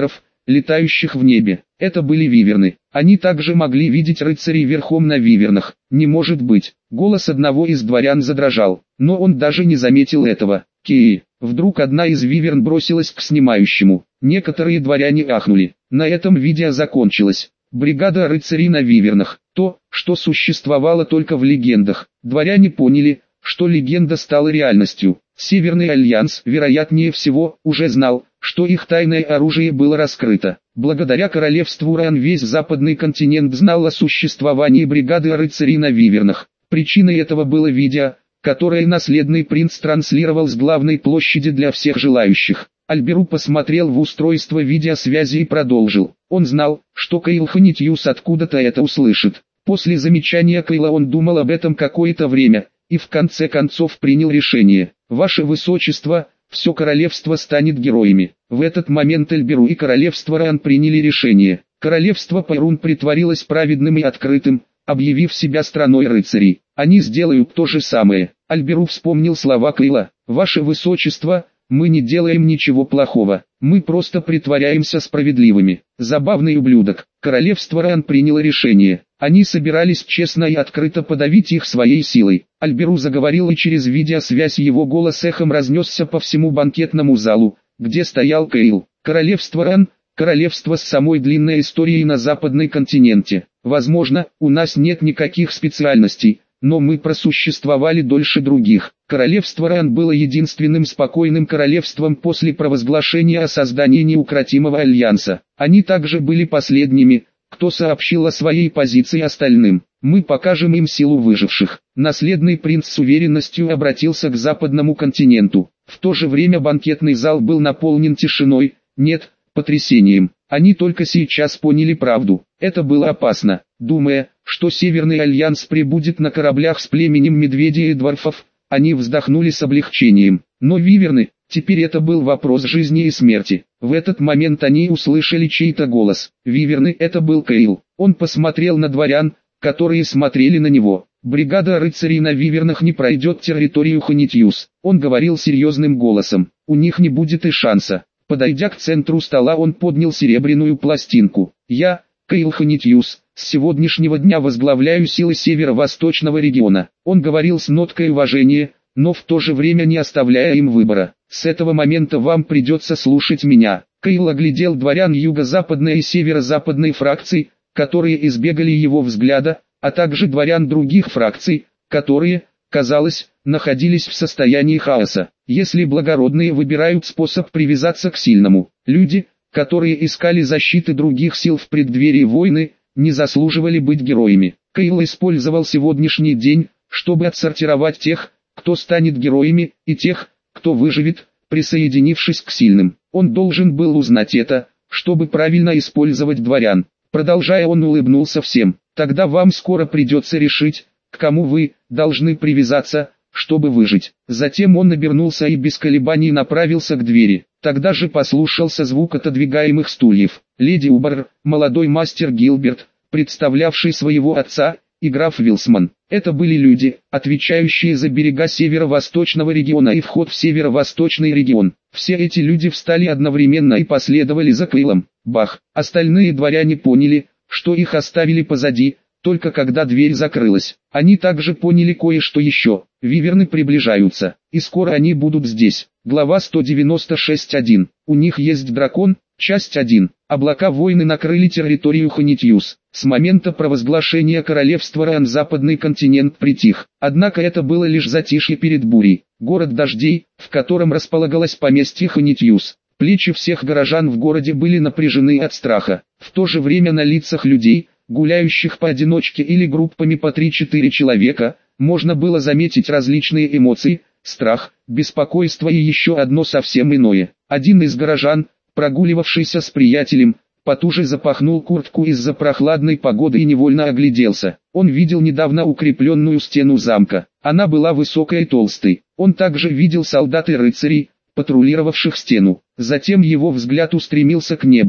летающих в небе. Это были виверны. Они также могли видеть рыцарей верхом на вивернах. Не может быть. Голос одного из дворян задрожал, но он даже не заметил этого. Кей. Вдруг одна из виверн бросилась к снимающему. Некоторые дворяне ахнули. На этом видео закончилось. Бригада рыцарей на вивернах. То, что существовало только в легендах. Дворяне поняли, что легенда стала реальностью. Северный альянс, вероятнее всего, уже знал, что их тайное оружие было раскрыто. Благодаря королевству Раан весь западный континент знал о существовании бригады рыцарей на вивернах. Причиной этого было видео, которое наследный принц транслировал с главной площади для всех желающих. Альберу посмотрел в устройство видеосвязи и продолжил. Он знал, что Кейл Ханитьюс откуда-то это услышит. После замечания Кейла он думал об этом какое-то время, и в конце концов принял решение. «Ваше Высочество, все королевство станет героями». В этот момент Альберу и королевство Раан приняли решение. Королевство Пайрун притворилось праведным и открытым, объявив себя страной рыцарей. Они сделают то же самое. Альберу вспомнил слова Кейла. «Ваше Высочество, мы не делаем ничего плохого, мы просто притворяемся справедливыми». Забавный ублюдок. Королевство Раан приняло решение. Они собирались честно и открыто подавить их своей силой. Альберу заговорил, и через видеосвязь его голос эхом разнесся по всему банкетному залу, где стоял Кейл. Королевство Раан, королевство с самой длинной историей на западном континенте. Возможно, у нас нет никаких специальностей, но мы просуществовали дольше других. Королевство Раан было единственным спокойным королевством после провозглашения о создании неукротимого альянса. Они также были последними, кто сообщил о своей позиции остальным. Мы покажем им силу выживших. Наследный принц с уверенностью обратился к западному континенту. В то же время банкетный зал был наполнен тишиной, нет, потрясением. Они только сейчас поняли правду. Это было опасно. Думая, что Северный альянс прибудет на кораблях с племенем медведей и дворфов, они вздохнули с облегчением. Но виверны, теперь это был вопрос жизни и смерти. В этот момент они услышали чей-то голос. Виверны, это был Кейл. Он посмотрел на дворян, которые смотрели на него. Бригада рыцарей на вивернах не пройдет территорию Ханитьюс. Он говорил серьезным голосом. У них не будет и шанса. Подойдя к центру стола, он поднял серебряную пластинку. Я, Кейл Ханитьюс, с сегодняшнего дня возглавляю силы северо-восточного региона. Он говорил с ноткой уважения, но в то же время не оставляя им выбора. С этого момента вам придется слушать меня. Кейл оглядел дворян юго-западной и северо-западной фракций, которые избегали его взгляда, а также дворян других фракций, которые, казалось, находились в состоянии хаоса. Если благородные выбирают способ привязаться к сильному, люди, которые искали защиты других сил в преддверии войны, не заслуживали быть героями. Кейл использовал сегодняшний день, чтобы отсортировать тех, кто станет героями, и тех, кто выживет, присоединившись к сильным. Он должен был узнать это, чтобы правильно использовать дворян. Продолжая, он улыбнулся всем. Тогда вам скоро придется решить, к кому вы должны привязаться, чтобы выжить. Затем он обернулся и без колебаний направился к двери. Тогда же послушался звук отодвигаемых стульев. Леди Убар, молодой мастер Гилберт, представлявший своего отца, и граф Вилсман. Это были люди, отвечающие за берега северо-восточного региона и вход в северо-восточный регион. Все эти люди встали одновременно и последовали за Кейлом. Бах! Остальные дворяне поняли, что их оставили позади, только когда дверь закрылась. Они также поняли кое-что еще. Виверны приближаются, и скоро они будут здесь. Глава сто девяносто шесть один. У них есть дракон. Часть один. Облака войны накрыли территорию Ханитьюс. С момента провозглашения королевства Раан западный континент притих. Однако это было лишь затишье перед бурей. Город дождей, в котором располагалось поместье Ханитьюс. Плечи всех горожан в городе были напряжены от страха. В то же время на лицах людей, гуляющих поодиночке или группами по три-четыре человека, можно было заметить различные эмоции: страх, беспокойство и еще одно совсем иное. Один из горожан, прогуливавшийся с приятелем, потуже запахнул куртку из-за прохладной погоды и невольно огляделся. Он видел недавно укрепленную стену замка. Она была высокой и толстой. Он также видел солдат и рыцарей, патрулировавших стену. Затем его взгляд устремился к небу. Кто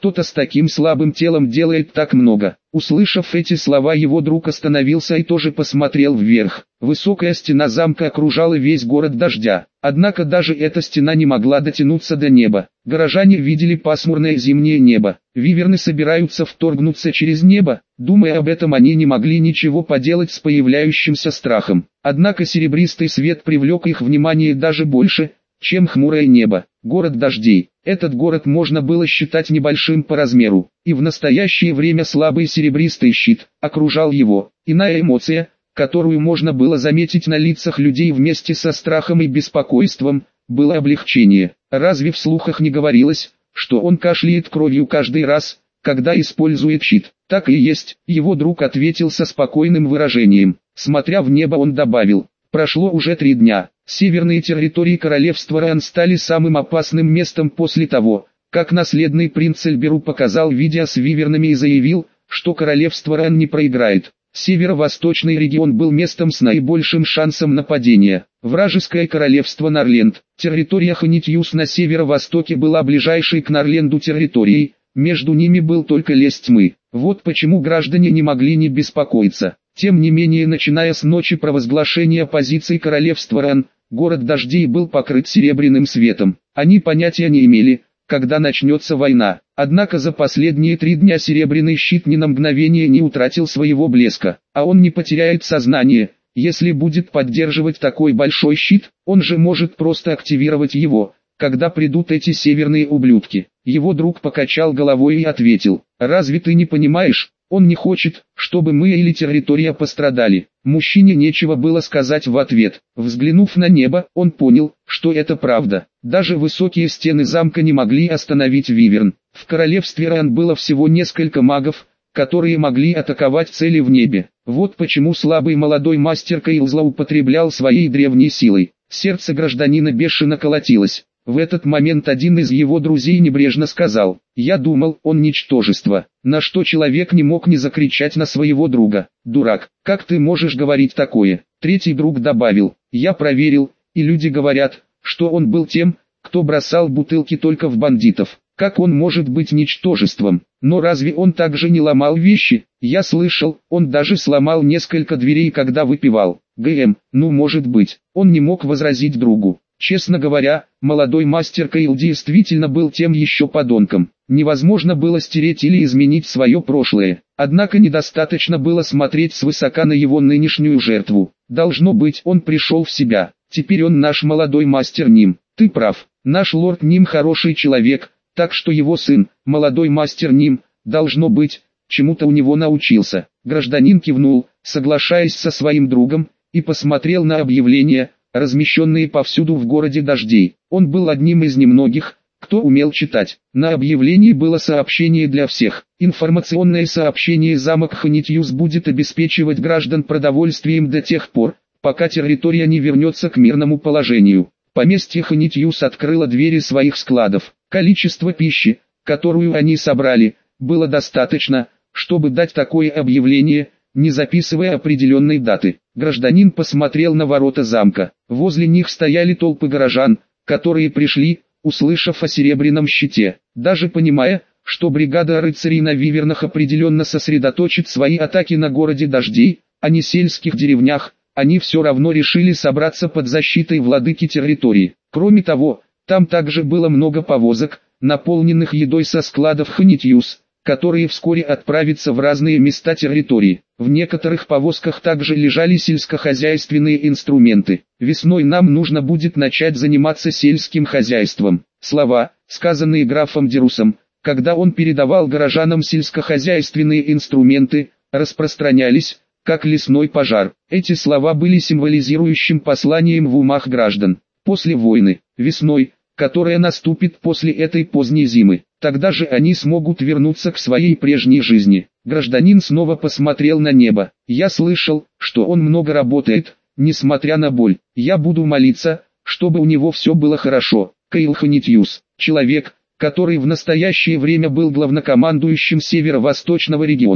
кто-то с таким слабым телом делает так много. Услышав эти слова, его друг остановился и тоже посмотрел вверх. Высокая стена замка окружала весь город дождя. Однако даже эта стена не могла дотянуться до неба. Горожане видели пасмурное зимнее небо. Виверны собираются вторгнуться через небо. Думая об этом, они не могли ничего поделать с появляющимся страхом. Однако серебристый свет привлек их внимание даже больше, чем хмурое небо. Город дождей. Этот город можно было считать небольшим по размеру, и в настоящее время слабый серебристый щит окружал его. Иная эмоция, которую можно было заметить на лицах людей вместе со страхом и беспокойством, было облегчение. Разве в слухах не говорилось, что он кашляет кровью каждый раз, когда использует щит? Так и есть, его друг ответил со спокойным выражением. Смотря в небо, он добавил: прошло уже три дня. Северные территории королевства Ран стали самым опасным местом после того, как наследный принц Эльберу показал видео с вивернами и заявил, что королевство Ран не проиграет. Северо-восточный регион был местом с наибольшим шансом нападения. Вражеское королевство Норленд. Территория Ханитьюс на северо-востоке была ближайшей к Норленду территорией, между ними был только лес тьмы. Вот почему граждане не могли не беспокоиться. Тем не менее, начиная с ночи провозглашения позиций королевства Ран, город дождей был покрыт серебряным светом. Они понятия не имели, когда начнется война. Однако за последние три дня серебряный щит ни на мгновение не утратил своего блеска, а он не потеряет сознание, если будет поддерживать такой большой щит. Он же может просто активировать его, когда придут эти северные ублюдки. Его друг покачал головой и ответил: разве ты не понимаешь? Он не хочет, чтобы мы или территория пострадали. Мужчине нечего было сказать в ответ. Взглянув на небо, он понял, что это правда. Даже высокие стены замка не могли остановить виверн. В королевстве Ран было всего несколько магов, которые могли атаковать цели в небе. Вот почему слабый молодой мастер Кейл злоупотреблял своей древней силой. Сердце гражданина бешено колотилось. В этот момент один из его друзей небрежно сказал: «Я думал, он ничтожество». На что человек не мог не закричать на своего друга: «Дурак, как ты можешь говорить такое?» Третий друг добавил: «Я проверил, и люди говорят, что он был тем, кто бросал бутылки только в бандитов. Как он может быть ничтожеством? Но разве он также не ломал вещи? Я слышал, он даже сломал несколько дверей, когда выпивал». ГМ, ну может быть, он не мог возразить другу. Честно говоря, молодой мастер Кейл действительно был тем еще подонком. Невозможно было стереть или изменить свое прошлое. Однако недостаточно было смотреть свысока на его нынешнюю жертву. Должно быть, он пришел в себя. Теперь он наш молодой мастер Ним. Ты прав, наш лорд Ним хороший человек, так что его сын, молодой мастер Ним, должно быть, чему-то у него научился. Гражданин кивнул, соглашаясь со своим другом, и посмотрел на объявления, размещенные повсюду в городе дождей. Он был одним из немногих, кто умел читать. На объявлении было сообщение для всех. Информационное сообщение: замок Ханитьюс будет обеспечивать граждан продовольствием до тех пор, пока территория не вернется к мирному положению. Поместье Ханитьюс открыло двери своих складов. Количество пищи, которую они собрали, было достаточно, чтобы дать такое объявление, не записывая определенной даты. Гражданин посмотрел на ворота замка. Возле них стояли толпы горожан, которые пришли, услышав о серебряном щите. Даже понимая, что бригада рыцарей на вивернах определенно сосредоточит свои атаки на городе дождей, а не сельских деревнях, они все равно решили собраться под защитой владыки территории. Кроме того, там также было много повозок, наполненных едой со складов Ханитьюс, которые вскоре отправятся в разные места территории. В некоторых повозках также лежали сельскохозяйственные инструменты. Весной нам нужно будет начать заниматься сельским хозяйством. Слова, сказанные графом Дерусом, когда он передавал горожанам сельскохозяйственные инструменты, распространялись, как лесной пожар. Эти слова были символизирующим посланием в умах граждан. После войны, весной, которая наступит после этой поздней зимы, тогда же они смогут вернуться к своей прежней жизни. Гражданин снова посмотрел на небо. Я слышал, что он много работает, несмотря на боль. Я буду молиться, чтобы у него все было хорошо. Кейл Ханитьюс, человек, который в настоящее время был главнокомандующим северо-восточного региона,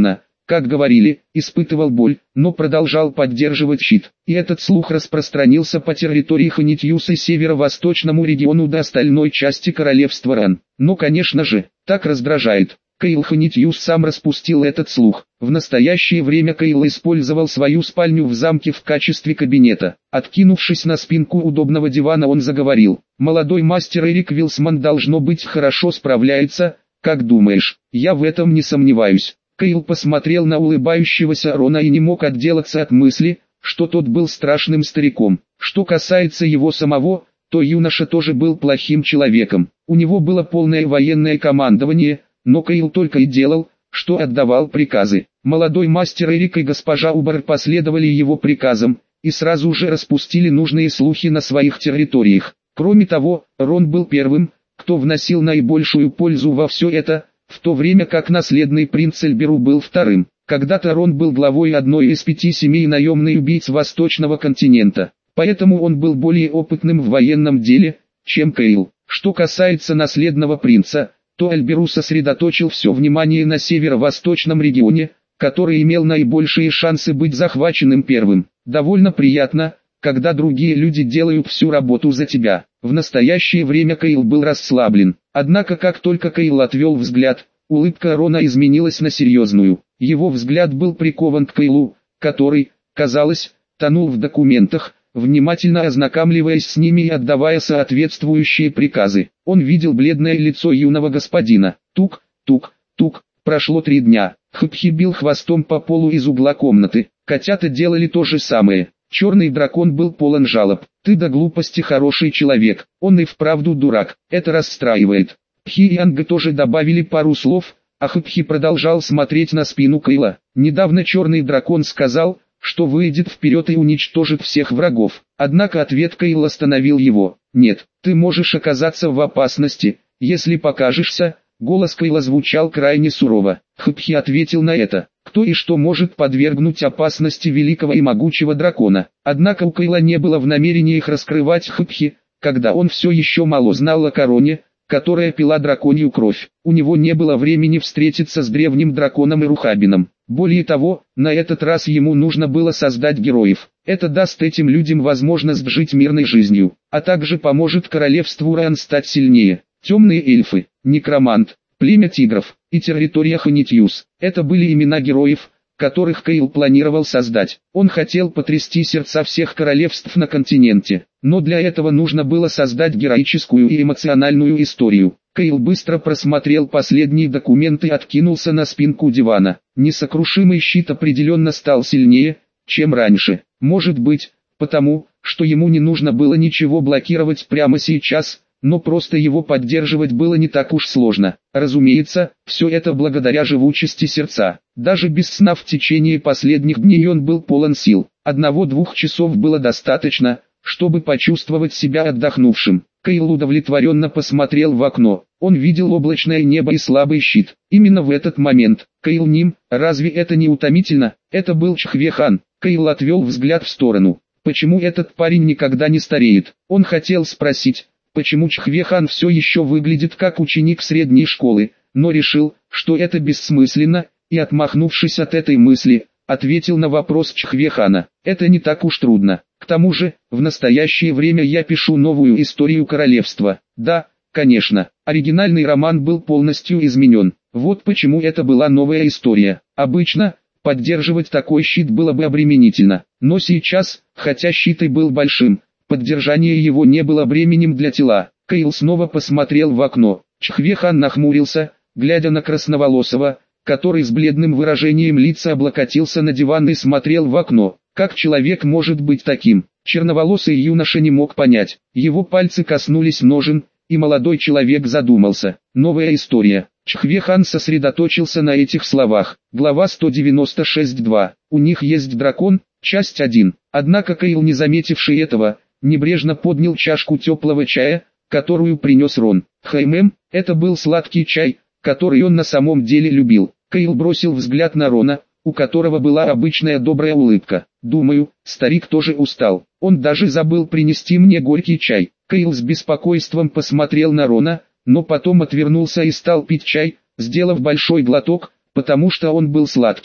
как говорили, испытывал боль, но продолжал поддерживать щит. И этот слух распространился по территории Ханитьюса и северо-восточному региону до остальной части королевства Ран. Но, конечно же, так раздражает. Кейл Ханитьюс сам распустил этот слух. В настоящее время Кейл использовал свою спальню в замке в качестве кабинета. Откинувшись на спинку удобного дивана, он заговорил. «Молодой мастер Эрик Вилсман должно быть хорошо справляется, как думаешь?» «Я в этом не сомневаюсь». Кейл посмотрел на улыбающегося Рона и не мог отделаться от мысли, что тот был страшным стариком. Что касается его самого, то юноша тоже был плохим человеком. У него было полное военное командование, но Кейл только и делал, что отдавал приказы. Молодой мастер Эрик и госпожа Убар последовали его приказам, и сразу же распустили нужные слухи на своих территориях. Кроме того, Рон был первым, кто вносил наибольшую пользу во все это, в то время как наследный принц Эльберу был вторым. Когда-то Рон был главой одной из пяти семей наемных убийц Восточного континента, поэтому он был более опытным в военном деле, чем Кейл. Что касается наследного принца, то Эльберу сосредоточил все внимание на северо-восточном регионе, который имел наибольшие шансы быть захваченным первым. Довольно приятно, когда другие люди делают всю работу за тебя. В настоящее время Кейл был расслаблен. Однако как только Кейл отвел взгляд, улыбка Рона изменилась на серьезную. Его взгляд был прикован к Кейлу, который, казалось, тонул в документах, внимательно ознакомливаясь с ними и отдавая соответствующие приказы. Он видел бледное лицо юного господина. Тук, тук, тук. Прошло три дня. Хыпхи бил хвостом по полу из угла комнаты. Котята делали то же самое. Черный дракон был полон жалоб. «Ты до глупости хороший человек, он и вправду дурак, это расстраивает». Пхи и Анга тоже добавили пару слов, а Хыпхи продолжал смотреть на спину Кейла. Недавно черный дракон сказал, что выйдет вперед и уничтожит всех врагов. Однако ответ Кейл остановил его. «Нет, ты можешь оказаться в опасности, если покажешься». Голос Кейла звучал крайне сурово. Хыпхи ответил на это. Кто и что может подвергнуть опасности великого и могучего дракона? Однако у Кейла не было в намерении их раскрывать Хыпхи, когда он все еще мало знал о короне, которая пила драконью кровь. У него не было времени встретиться с древним драконом и Рухабином. Более того, на этот раз ему нужно было создать героев. Это даст этим людям возможность жить мирной жизнью, а также поможет королевству Ран стать сильнее. Темные эльфы, некромант, племя тигров и территория Ханитьюс – это были имена героев, которых Кейл планировал создать. Он хотел потрясти сердца всех королевств на континенте, но для этого нужно было создать героическую и эмоциональную историю. Кейл быстро просмотрел последние документы и откинулся на спинку дивана. Несокрушимый щит определенно стал сильнее, чем раньше. Может быть, потому, что ему не нужно было ничего блокировать прямо сейчас, но просто его поддерживать было не так уж сложно. Разумеется, все это благодаря живучести сердца. Даже без сна в течение последних дней он был полон сил. Одного-двух часов было достаточно, чтобы почувствовать себя отдохнувшим. Кейл удовлетворенно посмотрел в окно. Он видел облачное небо и слабый щит. Именно в этот момент, Кейл Ним, разве это не утомительно? Это был Чхве-хан. Кейл отвел взгляд в сторону. Почему этот парень никогда не стареет? Он хотел спросить, почему Чхве-хан все еще выглядит как ученик средней школы, но решил, что это бессмысленно, и, отмахнувшись от этой мысли, ответил на вопрос Чхве-хана. Это не так уж трудно. К тому же, в настоящее время я пишу новую историю королевства. Да, конечно, оригинальный роман был полностью изменен. Вот почему это была новая история. Обычно, поддерживать такой щит было бы обременительно. Но сейчас, хотя щит и был большим, поддержание его не было бременем для тела. Кейл снова посмотрел в окно. Чхве-хан нахмурился, глядя на красноволосого, который с бледным выражением лица облокотился на диван и смотрел в окно. Как человек может быть таким? Черноволосый юноша не мог понять. Его пальцы коснулись ножен, и молодой человек задумался. Новая история. Чхве-хан сосредоточился на этих словах. Глава сто девяносто шесть два. У них есть дракон, часть один. Однако Кейл, не заметивший этого, небрежно поднял чашку теплого чая, которую принес Рон. Хаймем, это был сладкий чай, который он на самом деле любил. Кейл бросил взгляд на Рона, у которого была обычная добрая улыбка. Думаю, старик тоже устал. Он даже забыл принести мне горький чай. Кейл с беспокойством посмотрел на Рона, но потом отвернулся и стал пить чай, сделав большой глоток, потому что он был сладким.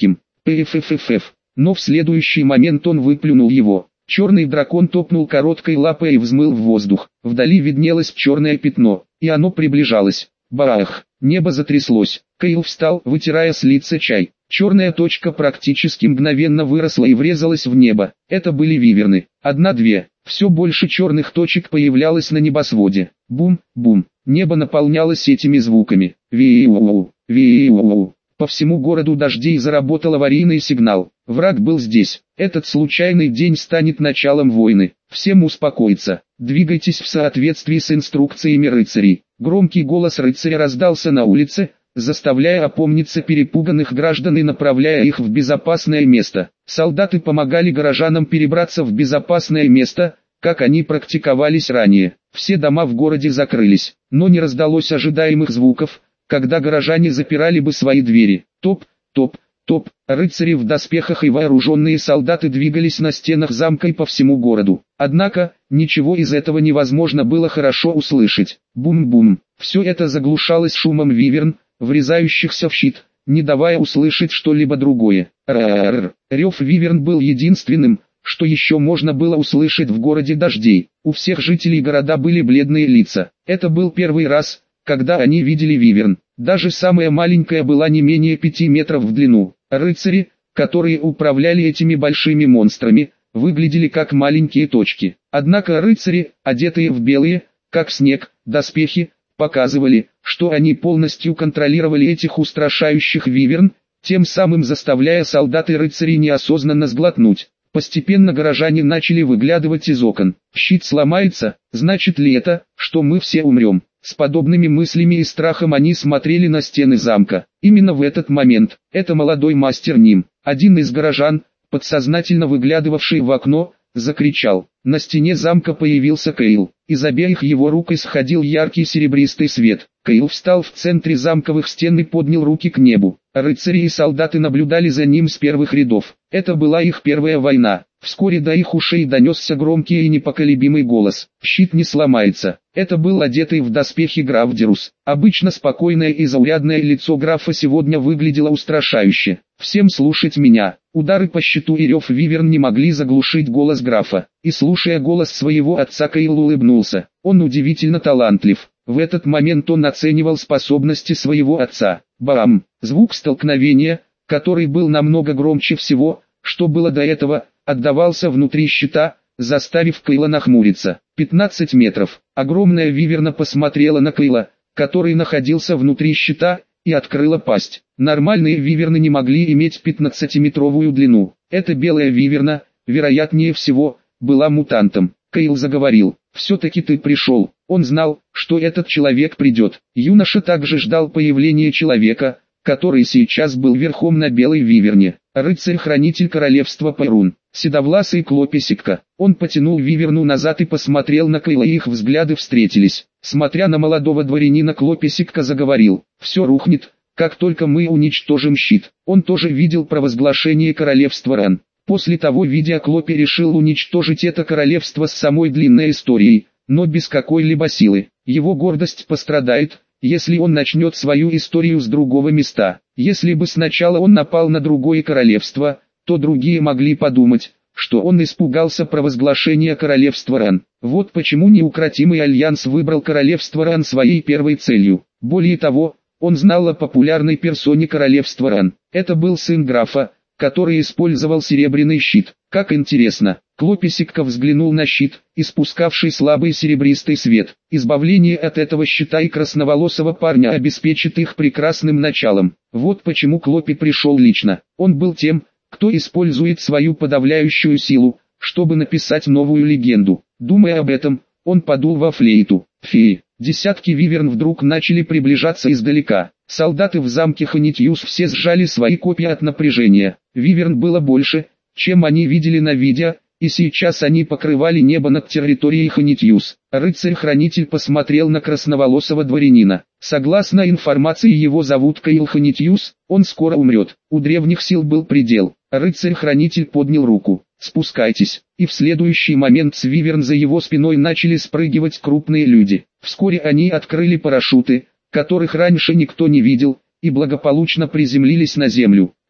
Пфффф. Но в следующий момент он выплюнул его. Черный дракон топнул короткой лапой и взмыл в воздух. Вдали виднелось черное пятно, и оно приближалось. Баах! Небо затряслось. Кейл встал, вытирая с лица чай. Черная точка практически мгновенно выросла и врезалась в небо. Это были виверны. Одна-две. Все больше черных точек появлялось на небосводе. Бум-бум. Небо наполнялось этими звуками. Ви-у-у, ви-у-у. По всему городу дождей заработал аварийный сигнал. Враг был здесь. Этот случайный день станет началом войны. Всем успокоиться. Двигайтесь в соответствии с инструкциями рыцарей. Громкий голос рыцаря раздался на улице, заставляя опомниться перепуганных граждан и направляя их в безопасное место. Солдаты помогали горожанам перебраться в безопасное место, как они практиковались ранее. Все дома в городе закрылись, но не раздалось ожидаемых звуков, когда горожане запирали бы свои двери. Топ, топ, топ. Рыцари в доспехах и вооруженные солдаты двигались на стенах замка и по всему городу. Однако, ничего из этого невозможно было хорошо услышать. Бум-бум. Все это заглушалось шумом виверн, врезающихся в щит, не давая услышать что-либо другое. Р-р-р. Рев виверн был единственным, что еще можно было услышать в городе дождей. У всех жителей города были бледные лица. Это был первый раз, когда они видели виверн. Даже самая маленькая была не менее пяти метров в длину. Рыцари, которые управляли этими большими монстрами, выглядели как маленькие точки. Однако рыцари, одетые в белые, как снег, доспехи, показывали, что они полностью контролировали этих устрашающих виверн, тем самым заставляя солдат и рыцарей неосознанно сглотнуть. Постепенно горожане начали выглядывать из окон. Щит сломается, значит ли это, что мы все умрем? С подобными мыслями и страхом они смотрели на стены замка. Именно в этот момент, это молодой мастер Ним, один из горожан, подсознательно выглядывавший в окно, закричал. На стене замка появился Кейл. Из обеих его рук исходил яркий серебристый свет. Кейл встал в центре замковых стен и поднял руки к небу. Рыцари и солдаты наблюдали за ним с первых рядов. Это была их первая война. Вскоре до их ушей донесся громкий и непоколебимый голос. Щит не сломается. Это был одетый в доспехи граф Дерус. Обычно спокойное и заурядное лицо графа сегодня выглядело устрашающе. «Всем слушать меня». Удары по щиту и рев виверн не могли заглушить голос графа. И слушая голос своего отца, Кейл улыбнулся. Он удивительно талантлив. В этот момент он оценивал способности своего отца. Бам! Звук столкновения, который был намного громче всего, что было до этого, отдавался внутри щита, заставив Кейла нахмуриться. пятнадцать метров. Огромная виверна посмотрела на Кейла, который находился внутри щита, и открыла пасть. Нормальные виверны не могли иметь пятнадцатиметровую длину. Эта белая виверна, вероятнее всего, была мутантом. Кейл заговорил. «Все-таки ты пришел». Он знал, что этот человек придет. Юноша также ждал появления человека, который сейчас был верхом на белой виверне. Рыцарь-хранитель королевства Перун, седовласый Клописикка. Он потянул виверну назад и посмотрел на Кейла, и их взгляды встретились. Смотря на молодого дворянина, Клописикка заговорил. «Все рухнет, как только мы уничтожим щит». Он тоже видел провозглашение королевства Ран. После того видео Клопи решил уничтожить это королевство с самой длинной историей, но без какой-либо силы. Его гордость пострадает, если он начнет свою историю с другого места. Если бы сначала он напал на другое королевство, то другие могли подумать, что он испугался провозглашения королевства Ран. Вот почему неукротимый альянс выбрал королевство Ран своей первой целью. Более того, он знал о популярной персоне королевства Ран. Это был сын графа, который использовал серебряный щит. Как интересно. Клописикка взглянул на щит, испускавший слабый серебристый свет. Избавление от этого щита и красноволосого парня обеспечит их прекрасным началом. Вот почему Клопи пришел лично. Он был тем, кто использует свою подавляющую силу, чтобы написать новую легенду. Думая об этом, он подул во флейту. Феи. Десятки виверн вдруг начали приближаться издалека. Солдаты в замке Ханитьюс все сжали свои копья от напряжения. Виверн было больше, чем они видели на видео, и сейчас они покрывали небо над территорией Ханитьюс. Рыцарь-хранитель посмотрел на красноволосого дворянина. Согласно информации, его зовут Кейл Ханитьюс, он скоро умрет. У древних сил был предел. Рыцарь-хранитель поднял руку. «Спускайтесь». И в следующий момент с виверн за его спиной начали спрыгивать крупные люди. Вскоре они открыли парашюты, которых раньше никто не видел, и благополучно приземлились на землю.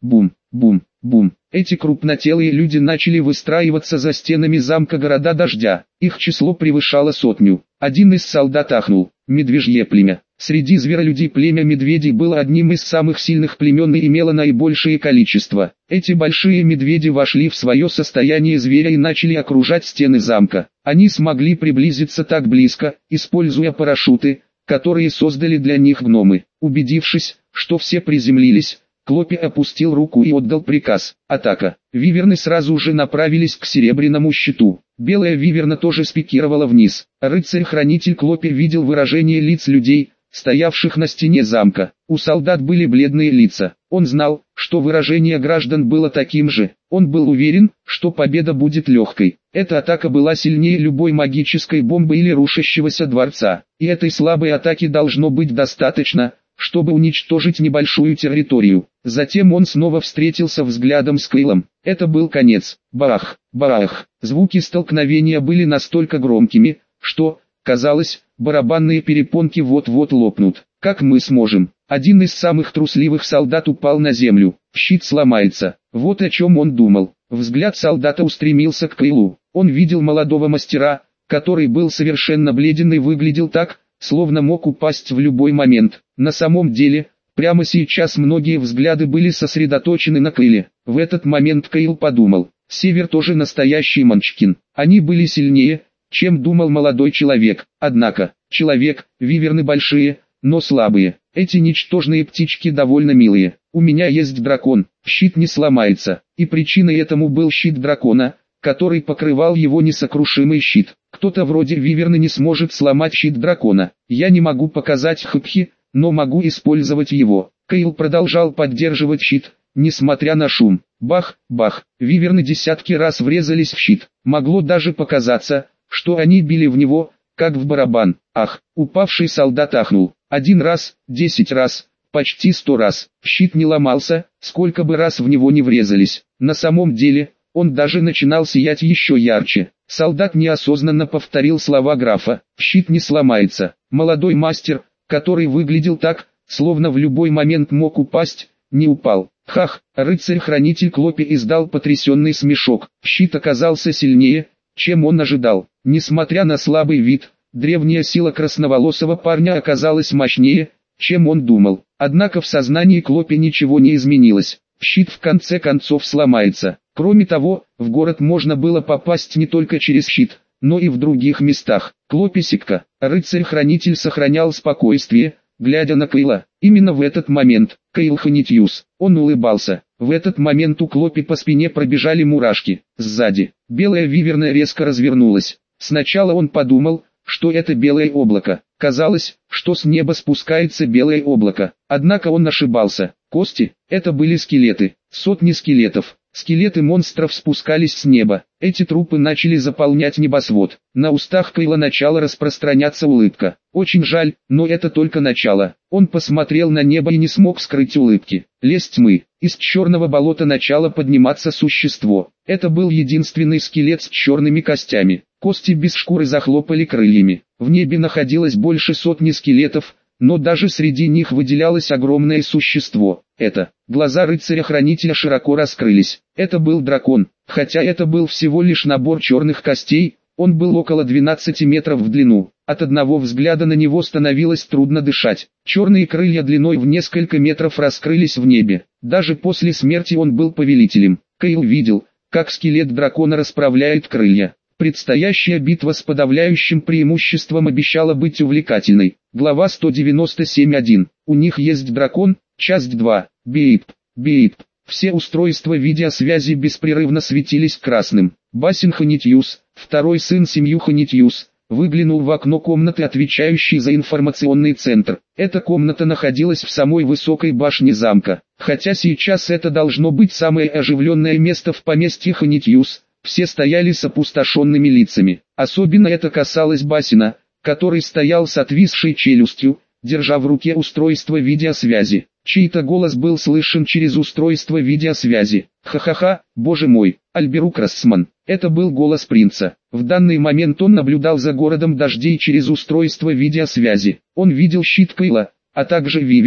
бум, бум, бум. Эти крупнотелые люди начали выстраиваться за стенами замка города дождя. Их число превышало сотню. Один из солдат ахнул. Медвежье племя. Среди зверолюдей племя медведей было одним из самых сильных племен и имело наибольшее количество. Эти большие медведи вошли в свое состояние зверя и начали окружать стены замка. Они смогли приблизиться так близко, используя парашюты, которые создали для них гномы. Убедившись, что все приземлились, Клопи опустил руку и отдал приказ. Атака. Виверны сразу же направились к серебряному щиту. Белая виверна тоже спикировала вниз. Рыцарь-хранитель Клопи видел выражение лиц людей, стоявших на стене замка. У солдат были бледные лица. Он знал, что выражение граждан было таким же. Он был уверен, что победа будет легкой. Эта атака была сильнее любой магической бомбы или рушащегося дворца. И этой слабой атаки должно быть достаточно, чтобы уничтожить небольшую территорию. Затем он снова встретился взглядом с Кейлом. Это был конец. Бах, бах. Звуки столкновения были настолько громкими, что, казалось, барабанные перепонки вот-вот лопнут. Как мы сможем? Один из самых трусливых солдат упал на землю. Щит сломается. Вот о чем он думал. Взгляд солдата устремился к Кейлу. Он видел молодого мастера, который был совершенно бледен и выглядел так, словно мог упасть в любой момент. На самом деле, прямо сейчас многие взгляды были сосредоточены на Кейле. В этот момент Кейл подумал: Север тоже настоящий манчкин. Они были сильнее, чем думал молодой человек. Однако, человек, виверны большие, но слабые. Эти ничтожные птички довольно милые. У меня есть дракон, щит не сломается. И причиной этому был щит дракона, который покрывал его несокрушимый щит. Кто-то вроде виверны не сможет сломать щит дракона. Я не могу показать Хпхи, но могу использовать его. Кейл продолжал поддерживать щит, несмотря на шум. Бах, бах, виверны десятки раз врезались в щит. Могло даже показаться, что они били в него, как в барабан. Ах, упавший солдат ахнул. Один раз, десять раз, почти сто раз. Щит не ломался, сколько бы раз в него не врезались. На самом деле, он даже начинал сиять еще ярче. Солдат неосознанно повторил слова графа. Щит не сломается. Молодой мастер, который выглядел так, словно в любой момент мог упасть, не упал. Хах, рыцарь-хранитель Клопи издал потрясенный смешок. Щит оказался сильнее, чем он ожидал. Несмотря на слабый вид, древняя сила красноволосого парня оказалась мощнее, чем он думал. Однако в сознании Клопи ничего не изменилось. Щит в конце концов сломается. Кроме того, в город можно было попасть не только через щит, но и в других местах. Клопи Сикка, рыцарь-хранитель сохранял спокойствие, глядя на Кейла. Именно в этот момент, Кейл Ханитьюс, он улыбался. В этот момент у Клопи по спине пробежали мурашки. Сзади, белая виверна резко развернулась. Сначала он подумал, что это белое облако. Казалось, что с неба спускается белое облако. Однако он ошибался. Кости, это были скелеты, сотни скелетов. Скелеты монстров спускались с неба. Эти трупы начали заполнять небосвод. На устах Кейла начала распространяться улыбка. Очень жаль, но это только начало. Он посмотрел на небо и не смог скрыть улыбки. Лес тьмы. Из черного болота начало подниматься существо. Это был единственный скелет с черными костями. Кости без шкуры захлопали крыльями. В небе находилось больше сотни скелетов, но даже среди них выделялось огромное существо. Это, глаза рыцаря-хранителя широко раскрылись. Это был дракон, хотя это был всего лишь набор черных костей, он был около двенадцати метров в длину. От одного взгляда на него становилось трудно дышать. Черные крылья длиной в несколько метров раскрылись в небе. Даже после смерти он был повелителем. Кейл видел, как скелет дракона расправляет крылья. Предстоящая битва с подавляющим преимуществом обещала быть увлекательной. Глава сто девяносто семь точка один. У них есть дракон. Часть два. Бип, бип. Все устройства видеосвязи беспрерывно светились красным. Басин Ханитьюс, второй сын семьи Ханитьюс, выглянул в окно комнаты, отвечающей за информационный центр. Эта комната находилась в самой высокой башне замка. Хотя сейчас это должно быть самое оживленное место в поместье Ханитьюс, все стояли с опустошенными лицами. Особенно это касалось Басина, который стоял с отвисшей челюстью, держа в руке устройство видеосвязи. Чей-то голос был слышен через устройство видеосвязи. Ха-ха-ха, боже мой, Альберук Рассман. Это был голос принца. В данный момент он наблюдал за городом дождей через устройство видеосвязи. Он видел щит Кейла, а также виверн,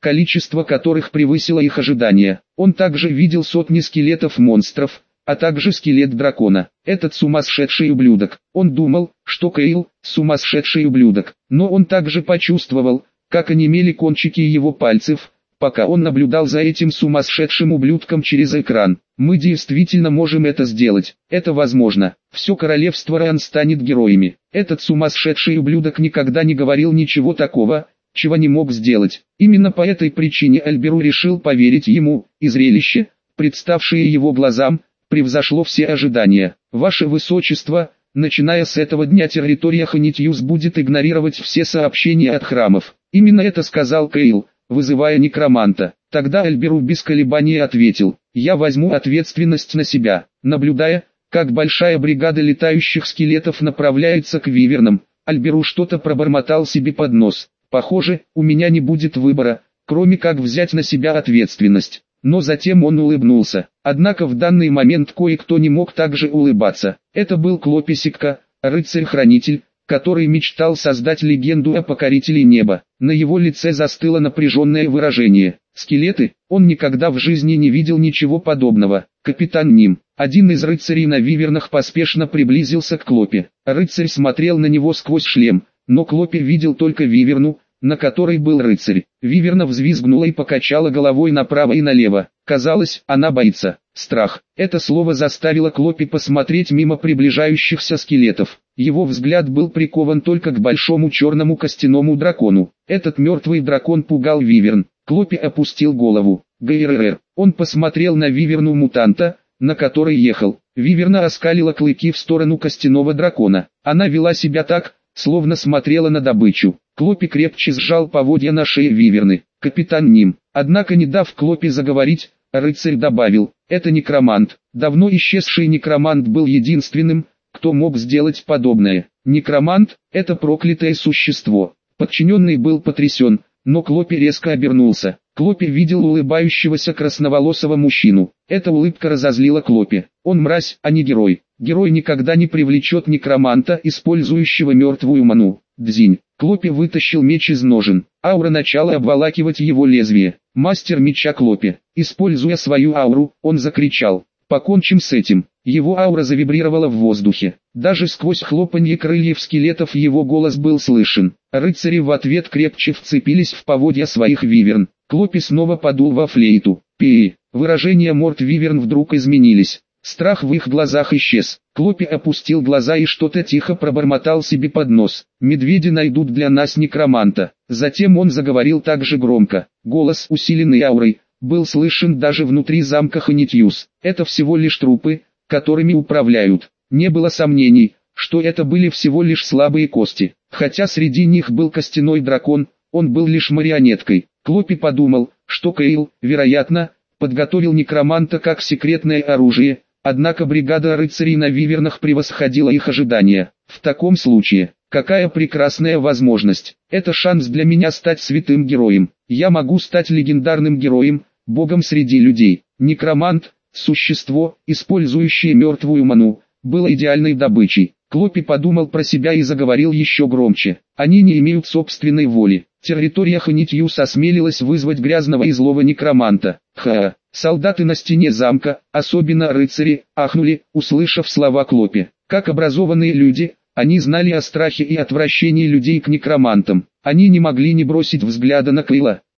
количество которых превысило их ожидания. Он также видел сотни скелетов монстров, а также скелет дракона. Этот сумасшедший ублюдок. Он думал, что Кейл – сумасшедший ублюдок, но он также почувствовал, как онемели кончики его пальцев, пока он наблюдал за этим сумасшедшим ублюдком через экран. Мы действительно можем это сделать, это возможно. Все королевство Ран станет героями. Этот сумасшедший ублюдок никогда не говорил ничего такого, чего не мог сделать. Именно по этой причине Альберу решил поверить ему, и зрелище, представшее его глазам, превзошло все ожидания. Ваше Высочество, начиная с этого дня территория Ханитьюс будет игнорировать все сообщения от храмов. Именно это сказал Кейл, вызывая некроманта. Тогда Альберу без колебаний ответил: «Я возьму ответственность на себя». Наблюдая, как большая бригада летающих скелетов направляется к вивернам, Альберу что-то пробормотал себе под нос. «Похоже, у меня не будет выбора, кроме как взять на себя ответственность». Но затем он улыбнулся. Однако в данный момент кое-кто не мог также улыбаться. Это был Клопи Сикка, рыцарь-хранитель, который мечтал создать легенду о покорителе неба. На его лице застыло напряженное выражение. Скелеты, он никогда в жизни не видел ничего подобного. Капитан Ним, один из рыцарей на вивернах, поспешно приблизился к Клопи. Рыцарь смотрел на него сквозь шлем, но Клопи видел только виверну, на которой был рыцарь. Виверна взвизгнула и покачала головой направо и налево. Казалось, она боится. Страх. Это слово заставило Клопи посмотреть мимо приближающихся скелетов. Его взгляд был прикован только к большому черному костяному дракону. Этот мертвый дракон пугал виверн. Клопи опустил голову. ГРР. Он посмотрел на виверну-мутанта, на которой ехал. Виверна оскалила клыки в сторону костяного дракона. Она вела себя так, словно смотрела на добычу. Клопи крепче сжал поводья на шее виверны. Капитан Ним. Однако, не дав Клопи заговорить, рыцарь добавил: «Это некромант». Давно исчезший некромант был единственным, кто мог сделать подобное. Некромант – это проклятое существо. Подчиненный был потрясен, но Клопи резко обернулся. Клопи видел улыбающегося красноволосого мужчину. Эта улыбка разозлила Клопи. Он мразь, а не герой. Герой никогда не привлечет некроманта, использующего мертвую ману. Дзинь. Клопи вытащил меч из ножен. Аура начала обволакивать его лезвие. Мастер меча Клопи. Используя свою ауру, он закричал: «Покончим с этим». Его аура завибрировала в воздухе. Даже сквозь хлопанье крыльев скелетов его голос был слышен. Рыцари в ответ крепче вцепились в поводья своих виверн. Клопи снова подул во флейту. Пи. Выражения морд виверн вдруг изменились. Страх в их глазах исчез. Клопи опустил глаза и что-то тихо пробормотал себе под нос. «Медведи найдут для нас некроманта». Затем он заговорил так же громко. Голос, усиленный аурой, был слышен даже внутри замка Ханитьюс. «Это всего лишь трупы, которыми управляют». Не было сомнений, что это были всего лишь слабые кости. Хотя среди них был костяной дракон, он был лишь марионеткой. Клопи подумал, что Кейл, вероятно, подготовил некроманта как секретное оружие, однако бригада рыцарей на вивернах превосходила их ожидания. В таком случае, какая прекрасная возможность. Это шанс для меня стать святым героем. Я могу стать легендарным героем, богом среди людей. Некромант, существо, использующее мертвую ману, было идеальной добычей. Клопи подумал про себя и заговорил еще громче. Они не имеют собственной воли. Территория Ханитьюс осмелилась вызвать грязного и злого некроманта. Ха! Солдаты на стене замка, особенно рыцари, ахнули, услышав слова Клопи. Как образованные люди, они знали о страхе и отвращении людей к некромантам. Они не могли не бросить взгляда на Кейла.